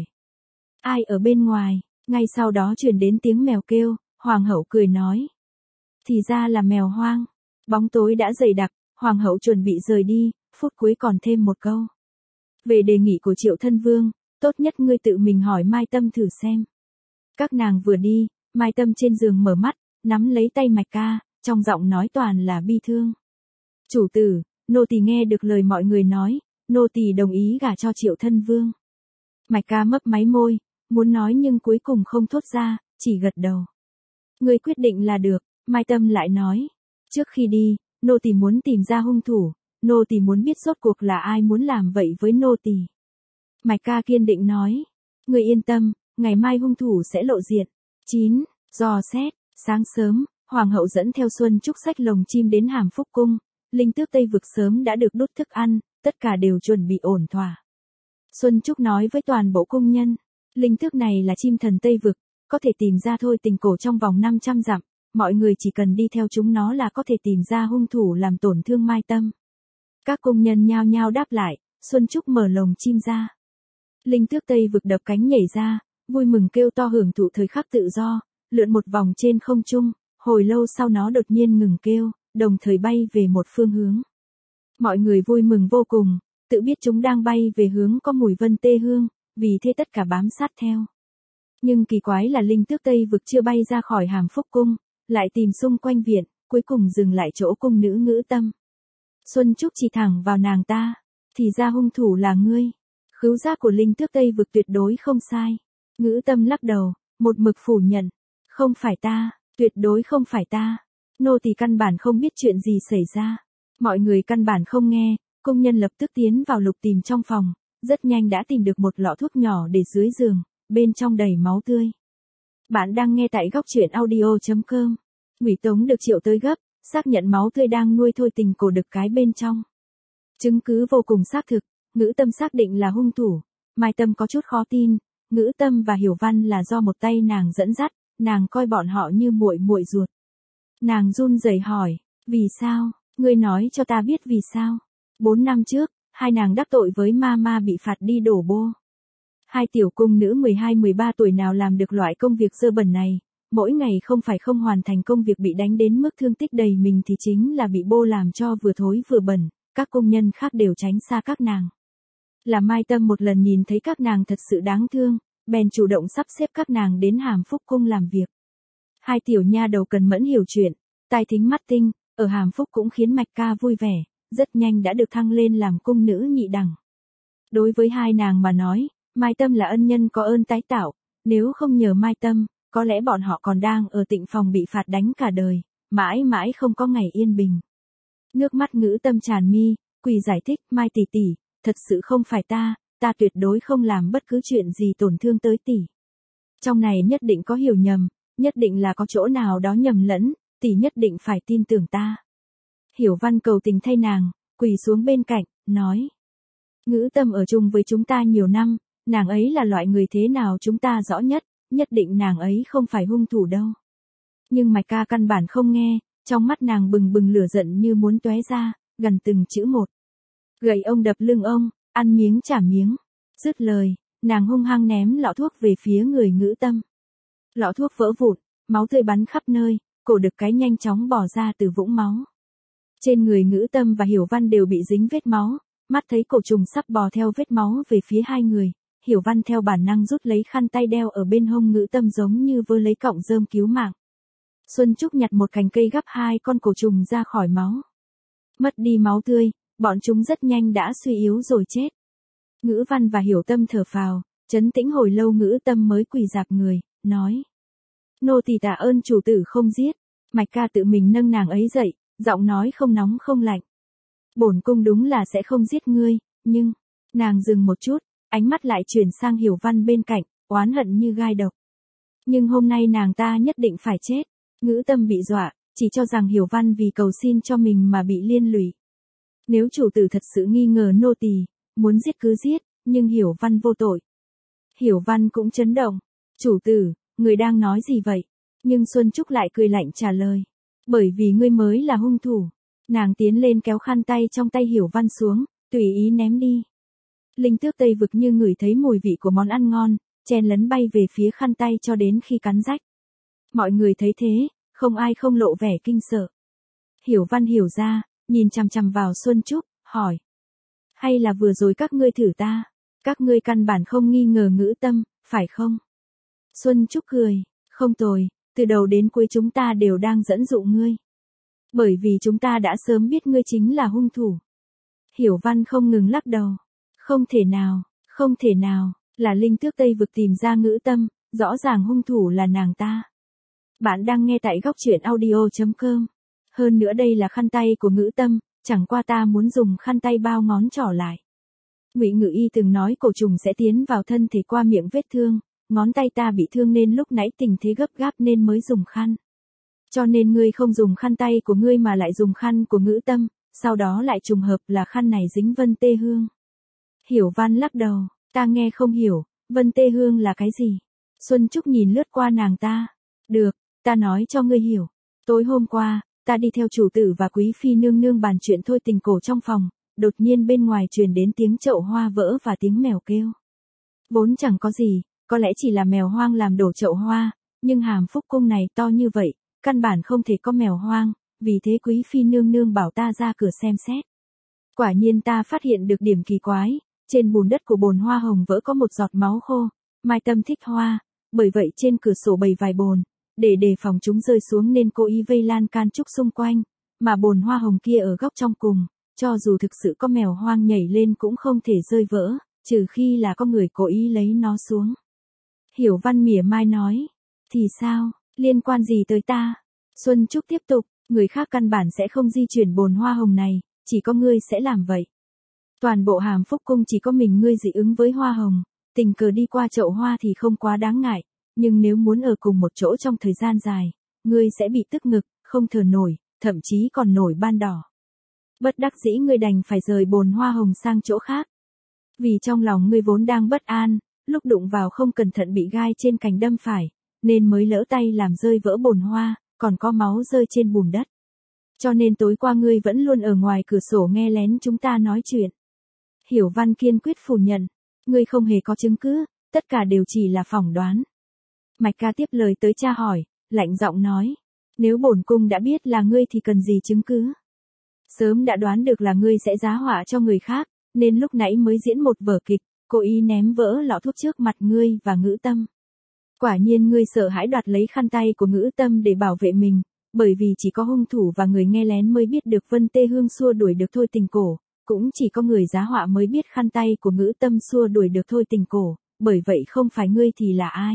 Ai ở bên ngoài? Ngay sau đó truyền đến tiếng mèo kêu, Hoàng hậu cười nói. Thì ra là mèo hoang. Bóng tối đã dày đặc, Hoàng hậu chuẩn bị rời đi, phút cuối còn thêm một câu. Về đề nghị của Triệu Thân Vương, tốt nhất ngươi tự mình hỏi Mai Tâm thử xem. Các nàng vừa đi, Mai Tâm trên giường mở mắt, nắm lấy tay Mạch Ca, trong giọng nói toàn là bi thương. Chủ tử, nô tỳ nghe được lời mọi người nói, nô tỳ đồng ý gả cho Triệu thân vương. Mạch ca mấp máy môi, muốn nói nhưng cuối cùng không thốt ra, chỉ gật đầu. Ngươi quyết định là được, Mai Tâm lại nói. Trước khi đi, nô tỳ muốn tìm ra hung thủ, nô tỳ muốn biết rốt cuộc là ai muốn làm vậy với nô tỳ. Mạch ca kiên định nói. Ngươi yên tâm, ngày mai hung thủ sẽ lộ diện. chín. Dò xét, sáng sớm, Hoàng hậu dẫn theo Xuân Trúc xách lồng chim đến Hàm Phúc cung, linh tước Tây Vực sớm đã được đốt thức ăn, tất cả đều chuẩn bị ổn thỏa. Xuân Trúc nói với toàn bộ cung nhân, linh tước này là chim thần Tây Vực, có thể tìm ra thôi tình cổ trong vòng năm trăm dặm, mọi người chỉ cần đi theo chúng nó là có thể tìm ra hung thủ làm tổn thương Mai Tâm. Các cung nhân nhao nhao đáp lại, Xuân Trúc mở lồng chim ra. Linh tước Tây Vực đập cánh nhảy ra, vui mừng kêu to hưởng thụ thời khắc tự do, lượn một vòng trên không trung, hồi lâu sau nó đột nhiên ngừng kêu, đồng thời bay về một phương hướng. Mọi người vui mừng vô cùng, tự biết chúng đang bay về hướng có mùi vân tê hương, vì thế tất cả bám sát theo. Nhưng kỳ quái là linh tước Tây Vực chưa bay ra khỏi Hàm Phúc cung, lại tìm xung quanh viện, cuối cùng dừng lại chỗ cung nữ Ngữ Tâm. Xuân Trúc chỉ thẳng vào nàng ta, thì ra hung thủ là ngươi. Khứu giác của linh tước Tây Vực tuyệt đối không sai. Ngữ Tâm lắc đầu, một mực phủ nhận. Không phải ta, tuyệt đối không phải ta. Nô tỳ căn bản không biết chuyện gì xảy ra. Mọi người căn bản không nghe, công nhân lập tức tiến vào lục tìm trong phòng, rất nhanh đã tìm được một lọ thuốc nhỏ để dưới giường, bên trong đầy máu tươi. Bạn đang nghe tại góc truyện audio chấm com. Ngụy Tống được triệu tới gấp, xác nhận máu tươi đang nuôi thôi tình cổ đực cái bên trong. Chứng cứ vô cùng xác thực, Ngữ Tâm xác định là hung thủ. Mai Tâm có chút khó tin, Ngữ Tâm và Hiểu Văn là do một tay nàng dẫn dắt, nàng coi bọn họ như muội muội ruột. Nàng run rẩy hỏi, vì sao, ngươi nói cho ta biết vì sao. Bốn năm trước, hai nàng đắc tội với ma ma bị phạt đi đổ bô. Hai tiểu cung nữ mười hai mười ba tuổi nào làm được loại công việc dơ bẩn này, mỗi ngày không phải không hoàn thành công việc bị đánh đến mức thương tích đầy mình thì chính là bị bô làm cho vừa thối vừa bẩn, các công nhân khác đều tránh xa các nàng. Là Mai Tâm một lần nhìn thấy các nàng thật sự đáng thương, bèn chủ động sắp xếp các nàng đến Hàm Phúc cung làm việc. Hai tiểu nha đầu cần mẫn hiểu chuyện, tai thính mắt tinh, ở Hàm Phúc cũng khiến Mạch ca vui vẻ, rất nhanh đã được thăng lên làm cung nữ nhị đẳng. Đối với hai nàng mà nói, Mai Tâm là ân nhân có ơn tái tạo, nếu không nhờ Mai Tâm, có lẽ bọn họ còn đang ở tịnh phòng bị phạt đánh cả đời, mãi mãi không có ngày yên bình. Nước mắt Ngữ Tâm tràn mi, quỳ giải thích, Mai tỷ tỷ, thật sự không phải ta, ta tuyệt đối không làm bất cứ chuyện gì tổn thương tới tỷ. Trong này nhất định có hiểu nhầm, nhất định là có chỗ nào đó nhầm lẫn, tỷ nhất định phải tin tưởng ta. Hiểu Văn cầu tình thay nàng, quỳ xuống bên cạnh, nói. Ngữ Tâm ở chung với chúng ta nhiều năm, nàng ấy là loại người thế nào chúng ta rõ nhất, nhất định nàng ấy không phải hung thủ đâu. Nhưng Mạch ca căn bản không nghe, trong mắt nàng bừng bừng lửa giận như muốn tóe ra, gần từng chữ một. Gậy ông đập lưng ông, ăn miếng trả miếng. Dứt lời, nàng hung hăng ném lọ thuốc về phía người Ngữ Tâm. Lọ thuốc vỡ vụn, máu tươi bắn khắp nơi, cổ đực cái nhanh chóng bỏ ra từ vũng máu. Trên người Ngữ Tâm và Hiểu Văn đều bị dính vết máu, mắt thấy cổ trùng sắp bò theo vết máu về phía hai người, Hiểu Văn theo bản năng rút lấy khăn tay đeo ở bên hông Ngữ Tâm giống như vơ lấy cọng rơm cứu mạng. Xuân Trúc nhặt một cành cây gắp hai con cổ trùng ra khỏi máu. Mất đi máu tươi, bọn chúng rất nhanh đã suy yếu rồi chết. Ngữ Văn và Hiểu Tâm thở phào, trấn tĩnh hồi lâu Ngữ Tâm mới quỳ dạp người, nói. Nô tỳ tạ ơn chủ tử không giết. Mạch ca tự mình nâng nàng ấy dậy, giọng nói không nóng không lạnh. Bổn cung đúng là sẽ không giết ngươi, nhưng, nàng dừng một chút, ánh mắt lại chuyển sang Hiểu Văn bên cạnh, oán hận như gai độc. Nhưng hôm nay nàng ta nhất định phải chết. Ngữ Tâm bị dọa, chỉ cho rằng Hiểu Văn vì cầu xin cho mình mà bị liên lụy. Nếu chủ tử thật sự nghi ngờ nô tỳ, muốn giết cứ giết, nhưng Hiểu Văn vô tội. Hiểu Văn cũng chấn động. Chủ tử, người đang nói gì vậy? Nhưng Xuân Trúc lại cười lạnh trả lời. Bởi vì ngươi mới là hung thủ. Nàng tiến lên kéo khăn tay trong tay Hiểu Văn xuống, tùy ý ném đi. Linh tước Tây Vực như ngửi thấy mùi vị của món ăn ngon, chen lấn bay về phía khăn tay cho đến khi cắn rách. Mọi người thấy thế, không ai không lộ vẻ kinh sợ. Hiểu Văn hiểu ra, nhìn chằm chằm vào Xuân Trúc, hỏi. Hay là vừa rồi các ngươi thử ta? Các ngươi căn bản không nghi ngờ Ngữ Tâm, phải không? Xuân Trúc cười, không tồi, từ đầu đến cuối chúng ta đều đang dẫn dụ ngươi. Bởi vì chúng ta đã sớm biết ngươi chính là hung thủ. Hiểu Văn không ngừng lắc đầu. Không thể nào, không thể nào, là linh tước Tây vực tìm ra Ngữ Tâm, rõ ràng hung thủ là nàng ta. Bạn đang nghe tại góc truyện audio chấm com. Hơn nữa đây là khăn tay của Ngữ Tâm, chẳng qua ta muốn dùng khăn tay bao ngón trỏ lại. Ngụy Ngự Y từng nói cổ trùng sẽ tiến vào thân thể qua miệng vết thương, ngón tay ta bị thương nên lúc nãy tình thế gấp gáp nên mới dùng khăn. Cho nên ngươi không dùng khăn tay của ngươi mà lại dùng khăn của Ngữ Tâm, sau đó lại trùng hợp là khăn này dính Vân Tê Hương. Hiểu Văn lắc đầu, ta nghe không hiểu, Vân Tê Hương là cái gì? Xuân Trúc nhìn lướt qua nàng ta. Được, ta nói cho ngươi hiểu. Tối hôm qua, ta đi theo chủ tử và quý phi nương nương bàn chuyện thôi tình cổ trong phòng, đột nhiên bên ngoài truyền đến tiếng chậu hoa vỡ và tiếng mèo kêu. Vốn chẳng có gì, có lẽ chỉ là mèo hoang làm đổ chậu hoa, nhưng Hàm Phúc cung này to như vậy, căn bản không thể có mèo hoang, vì thế quý phi nương nương bảo ta ra cửa xem xét. Quả nhiên ta phát hiện được điểm kỳ quái, trên bùn đất của bồn hoa hồng vỡ có một giọt máu khô, Mai Tâm thích hoa, bởi vậy trên cửa sổ bày vài bồn, để đề phòng chúng rơi xuống nên cố ý vây lan can trúc xung quanh, mà bồn hoa hồng kia ở góc trong cùng, cho dù thực sự có mèo hoang nhảy lên cũng không thể rơi vỡ, trừ khi là có người cố ý lấy nó xuống. Hiểu Văn mỉa mai nói, thì sao, liên quan gì tới ta? Xuân Trúc tiếp tục, người khác căn bản sẽ không di chuyển bồn hoa hồng này, chỉ có ngươi sẽ làm vậy. Toàn bộ Hàm Phúc cung chỉ có mình ngươi dị ứng với hoa hồng, tình cờ đi qua chậu hoa thì không quá đáng ngại, nhưng nếu muốn ở cùng một chỗ trong thời gian dài, ngươi sẽ bị tức ngực, không thở nổi, thậm chí còn nổi ban đỏ. Bất đắc dĩ ngươi đành phải rời bồn hoa hồng sang chỗ khác. Vì trong lòng ngươi vốn đang bất an, lúc đụng vào không cẩn thận bị gai trên cành đâm phải, nên mới lỡ tay làm rơi vỡ bồn hoa, còn có máu rơi trên bùn đất. Cho nên tối qua ngươi vẫn luôn ở ngoài cửa sổ nghe lén chúng ta nói chuyện. Hiểu Văn kiên quyết phủ nhận, ngươi không hề có chứng cứ, tất cả đều chỉ là phỏng đoán. Mạch Ca tiếp lời tới tra hỏi, lạnh giọng nói, nếu bổn cung đã biết là ngươi thì cần gì chứng cứ? Sớm đã đoán được là ngươi sẽ giá họa cho người khác, nên lúc nãy mới diễn một vở kịch, cố ý ném vỡ lọ thuốc trước mặt ngươi và Ngữ Tâm. Quả nhiên ngươi sợ hãi đoạt lấy khăn tay của Ngữ Tâm để bảo vệ mình, bởi vì chỉ có hung thủ và người nghe lén mới biết được Vân Tê Hương xua đuổi được thôi tình cổ, cũng chỉ có người giá họa mới biết khăn tay của Ngữ Tâm xua đuổi được thôi tình cổ, bởi vậy không phải ngươi thì là ai?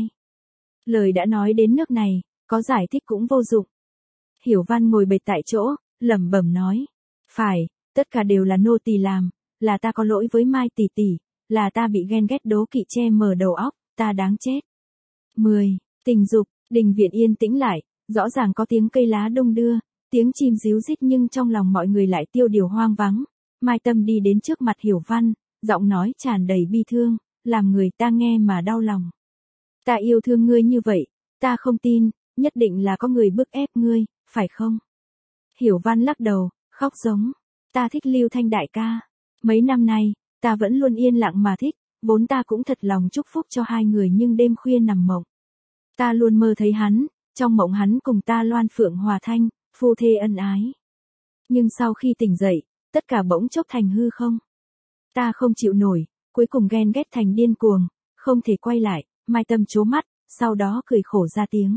Lời đã nói đến nước này, có giải thích cũng vô dụng. Hiểu Văn ngồi bệt tại chỗ, lẩm bẩm nói, phải, tất cả đều là nô tỳ làm, là ta có lỗi với Mai tỷ tỷ, là ta bị ghen ghét đố kỵ che mờ đầu óc, ta đáng chết. mười. Tình dục, đình viện yên tĩnh lại, rõ ràng có tiếng cây lá đung đưa, tiếng chim ríu rít nhưng trong lòng mọi người lại tiêu điều hoang vắng. Mai Tâm đi đến trước mặt Hiểu Văn, giọng nói tràn đầy bi thương, làm người ta nghe mà đau lòng. Ta yêu thương ngươi như vậy, ta không tin, nhất định là có người bức ép ngươi, phải không? Hiểu Văn lắc đầu, khóc giống, ta thích Lưu Thanh đại ca. Mấy năm nay, ta vẫn luôn yên lặng mà thích, vốn ta cũng thật lòng chúc phúc cho hai người nhưng đêm khuya nằm mộng. Ta luôn mơ thấy hắn, trong mộng hắn cùng ta loan phượng hòa thanh, phu thê ân ái. Nhưng sau khi tỉnh dậy, tất cả bỗng chốc thành hư không. Ta không chịu nổi, cuối cùng ghen ghét thành điên cuồng, không thể quay lại, Mai Tâm trố mắt, sau đó cười khổ ra tiếng.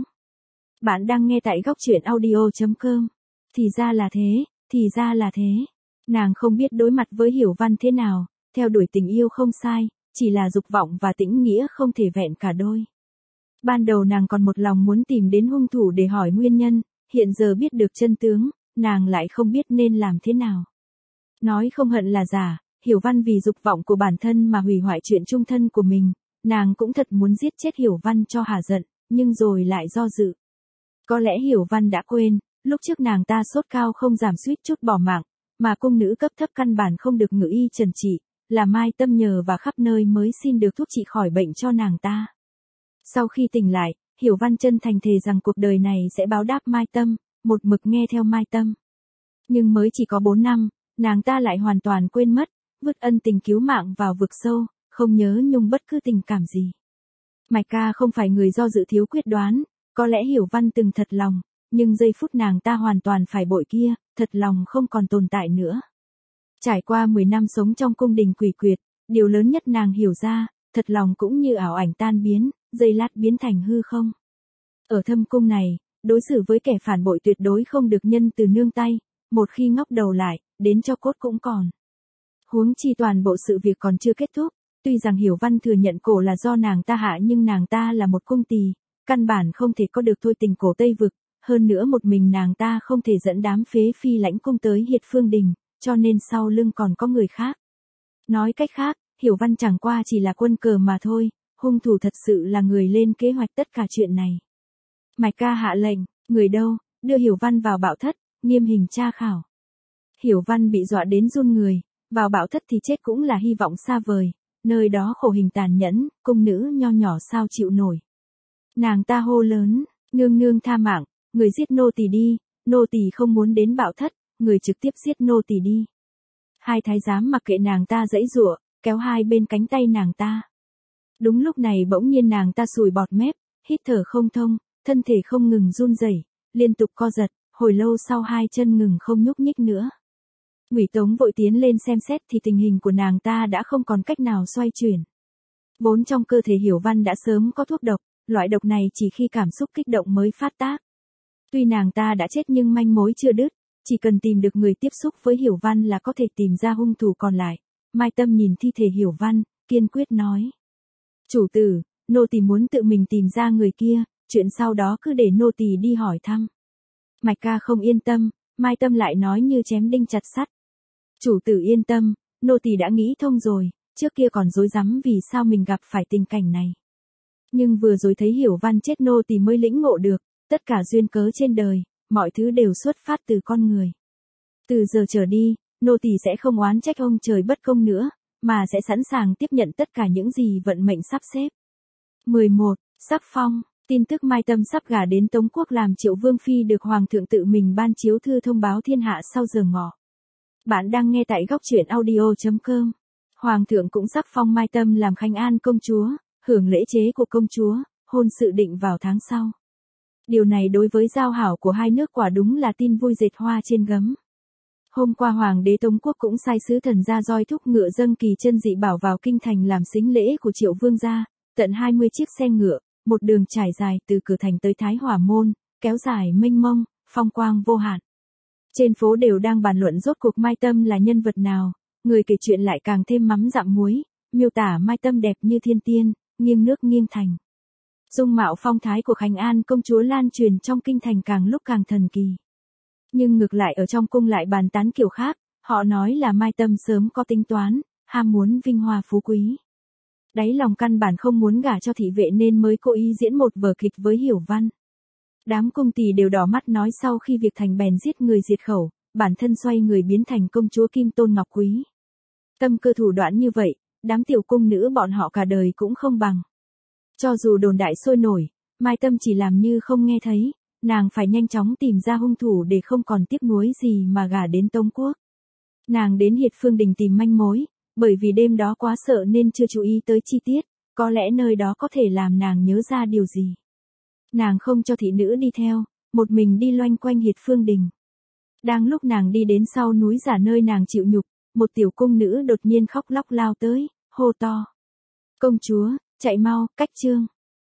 Bạn đang nghe tại góc truyện audio chấm com. Thì ra là thế, thì ra là thế. Nàng không biết đối mặt với Hiểu Văn thế nào, theo đuổi tình yêu không sai, chỉ là dục vọng và tĩnh nghĩa không thể vẹn cả đôi. Ban đầu nàng còn một lòng muốn tìm đến hung thủ để hỏi nguyên nhân, hiện giờ biết được chân tướng, nàng lại không biết nên làm thế nào. Nói không hận là giả, Hiểu Văn vì dục vọng của bản thân mà hủy hoại chuyện chung thân của mình, nàng cũng thật muốn giết chết Hiểu Văn cho hả giận, nhưng rồi lại do dự. Có lẽ Hiểu Văn đã quên, lúc trước nàng ta sốt cao không giảm suýt chút bỏ mạng, mà cung nữ cấp thấp căn bản không được ngự y trần trị, là Mai Tâm nhờ và khắp nơi mới xin được thuốc trị khỏi bệnh cho nàng ta. Sau khi tỉnh lại, Hiểu Văn chân thành thề rằng cuộc đời này sẽ báo đáp Mai Tâm, một mực nghe theo Mai Tâm. Nhưng mới chỉ có bốn năm, nàng ta lại hoàn toàn quên mất, vứt ân tình cứu mạng vào vực sâu, không nhớ nhung bất cứ tình cảm gì. Mạch Ca không phải người do dự thiếu quyết đoán, có lẽ Hiểu Văn từng thật lòng, nhưng giây phút nàng ta hoàn toàn phải bội kia, thật lòng không còn tồn tại nữa. Trải qua mười năm sống trong cung đình quỷ quyệt, điều lớn nhất nàng hiểu ra, thật lòng cũng như ảo ảnh tan biến, giây lát biến thành hư không. Ở thâm cung này, đối xử với kẻ phản bội tuyệt đối không được nhân từ nương tay, một khi ngóc đầu lại, đến cho cốt cũng còn. Huống chi toàn bộ sự việc còn chưa kết thúc, tuy rằng Hiểu Văn thừa nhận cổ là do nàng ta hạ nhưng nàng ta là một cung tỳ, căn bản không thể có được thôi tình cổ Tây Vực, hơn nữa một mình nàng ta không thể dẫn đám phế phi lãnh cung tới Hiệt Phương Đình, cho nên sau lưng còn có người khác. Nói cách khác, Hiểu Văn chẳng qua chỉ là quân cờ mà thôi, hung thủ thật sự là người lên kế hoạch tất cả chuyện này. Mạch ca hạ lệnh, người đâu, đưa Hiểu Văn vào bảo thất, nghiêm hình tra khảo. Hiểu Văn bị dọa đến run người, vào bảo thất thì chết cũng là hy vọng xa vời, nơi đó khổ hình tàn nhẫn, cung nữ nho nhỏ sao chịu nổi. Nàng ta hô lớn, nương nương tha mạng, người giết nô tỳ đi, nô tỳ không muốn đến bảo thất, người trực tiếp giết nô tỳ đi. Hai thái giám mặc kệ nàng ta giãy giụa, kéo hai bên cánh tay nàng ta. Đúng lúc này bỗng nhiên nàng ta sùi bọt mép, hít thở không thông, thân thể không ngừng run rẩy, liên tục co giật, hồi lâu sau hai chân ngừng không nhúc nhích nữa. Ngụy Tống vội tiến lên xem xét thì tình hình của nàng ta đã không còn cách nào xoay chuyển. Vốn trong cơ thể Hiểu Văn đã sớm có thuốc độc, loại độc này chỉ khi cảm xúc kích động mới phát tác. Tuy nàng ta đã chết nhưng manh mối chưa đứt, chỉ cần tìm được người tiếp xúc với Hiểu Văn là có thể tìm ra hung thủ còn lại. Mai Tâm nhìn thi thể Hiểu Văn, kiên quyết nói. Chủ tử, nô tỳ muốn tự mình tìm ra người kia, chuyện sau đó cứ để nô tỳ đi hỏi thăm. Mạch ca không yên tâm, Mai Tâm lại nói như chém đinh chặt sắt. Chủ tử yên tâm, nô tỳ đã nghĩ thông rồi, trước kia còn rối rắm vì sao mình gặp phải tình cảnh này. Nhưng vừa rồi thấy Hiểu Văn chết nô tỳ mới lĩnh ngộ được, tất cả duyên cớ trên đời, mọi thứ đều xuất phát từ con người. Từ giờ trở đi, nô tỳ sẽ không oán trách ông trời bất công nữa, mà sẽ sẵn sàng tiếp nhận tất cả những gì vận mệnh sắp xếp. mười một. Sắc phong, tin tức Mai Tâm sắp gả đến Tống Quốc làm Triệu Vương Phi được Hoàng thượng tự mình ban chiếu thư thông báo thiên hạ sau giờ ngọ. Bạn đang nghe tại góc truyện audio chấm com. Hoàng thượng cũng sắc phong Mai Tâm làm Khánh An công chúa, hưởng lễ chế của công chúa, hôn sự định vào tháng sau. Điều này đối với giao hảo của hai nước quả đúng là tin vui dệt hoa trên gấm. Hôm qua Hoàng đế Tống Quốc cũng sai sứ thần ra roi thúc ngựa dâng kỳ chân dị bảo vào kinh thành làm sính lễ của Triệu Vương gia, tận hai mươi chiếc xe ngựa, một đường trải dài từ cửa thành tới Thái Hòa Môn, kéo dài mênh mông, phong quang vô hạn. Trên phố đều đang bàn luận rốt cuộc Mai Tâm là nhân vật nào, người kể chuyện lại càng thêm mắm dặm muối, miêu tả Mai Tâm đẹp như thiên tiên, nghiêng nước nghiêng thành. Dung mạo phong thái của Khánh An công chúa lan truyền trong kinh thành càng lúc càng thần kỳ. Nhưng ngược lại ở trong cung lại bàn tán kiểu khác, họ nói là Mai Tâm sớm có tính toán, ham muốn vinh hoa phú quý. Đáy lòng căn bản không muốn gả cho thị vệ nên mới cố ý diễn một vở kịch với Hiểu Văn. Đám cung tỳ đều đỏ mắt nói sau khi việc thành bèn giết người diệt khẩu, bản thân xoay người biến thành công chúa Kim Tôn Ngọc Quý. Tâm cơ thủ đoạn như vậy, đám tiểu cung nữ bọn họ cả đời cũng không bằng. Cho dù đồn đại sôi nổi, Mai Tâm chỉ làm như không nghe thấy, nàng phải nhanh chóng tìm ra hung thủ để không còn tiếc nuối gì mà gả đến Tống Quốc. Nàng đến Hiệt Phương Đình tìm manh mối, bởi vì đêm đó quá sợ nên chưa chú ý tới chi tiết, có lẽ nơi đó có thể làm nàng nhớ ra điều gì. Nàng không cho thị nữ đi theo, một mình đi loanh quanh Hiệt Phương Đình. Đang lúc nàng đi đến sau núi giả nơi nàng chịu nhục, một tiểu cung nữ đột nhiên khóc lóc lao tới, hô to. Công chúa, chạy mau, cách chương.